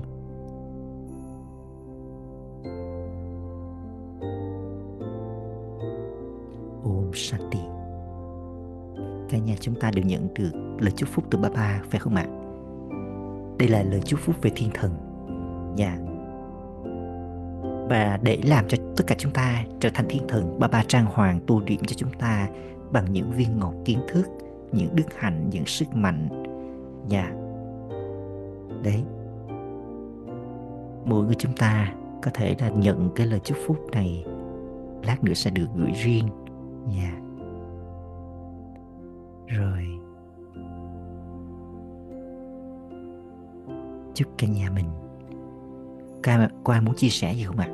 Om Shanti. Cả nhà chúng ta đều nhận được lời chúc phúc từ Baba, phải không ạ? Đây là lời chúc phúc về thiên thần. Dạ. Và để làm cho tất cả chúng ta trở thành thiên thần, Baba trang hoàng tô điểm cho chúng ta bằng những viên ngọc kiến thức, những đức hạnh, những sức mạnh. Dạ. Đấy. Mỗi người chúng ta có thể là nhận cái lời chúc phúc này, lát nữa sẽ được gửi riêng. Dạ. Rồi. Chúc cả nhà mình. Có ai muốn chia sẻ gì không ạ?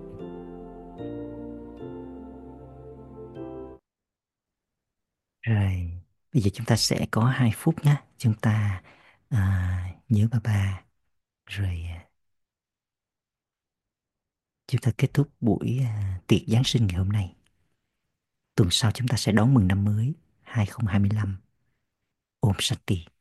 Rồi, bây giờ chúng ta sẽ có hai phút nhé. Chúng ta à, nhớ Baba. Rồi chúng ta kết thúc buổi à, tiệc Giáng sinh ngày hôm nay. Tuần sau chúng ta sẽ đón mừng năm mới hai không hai lăm. Om Shanti.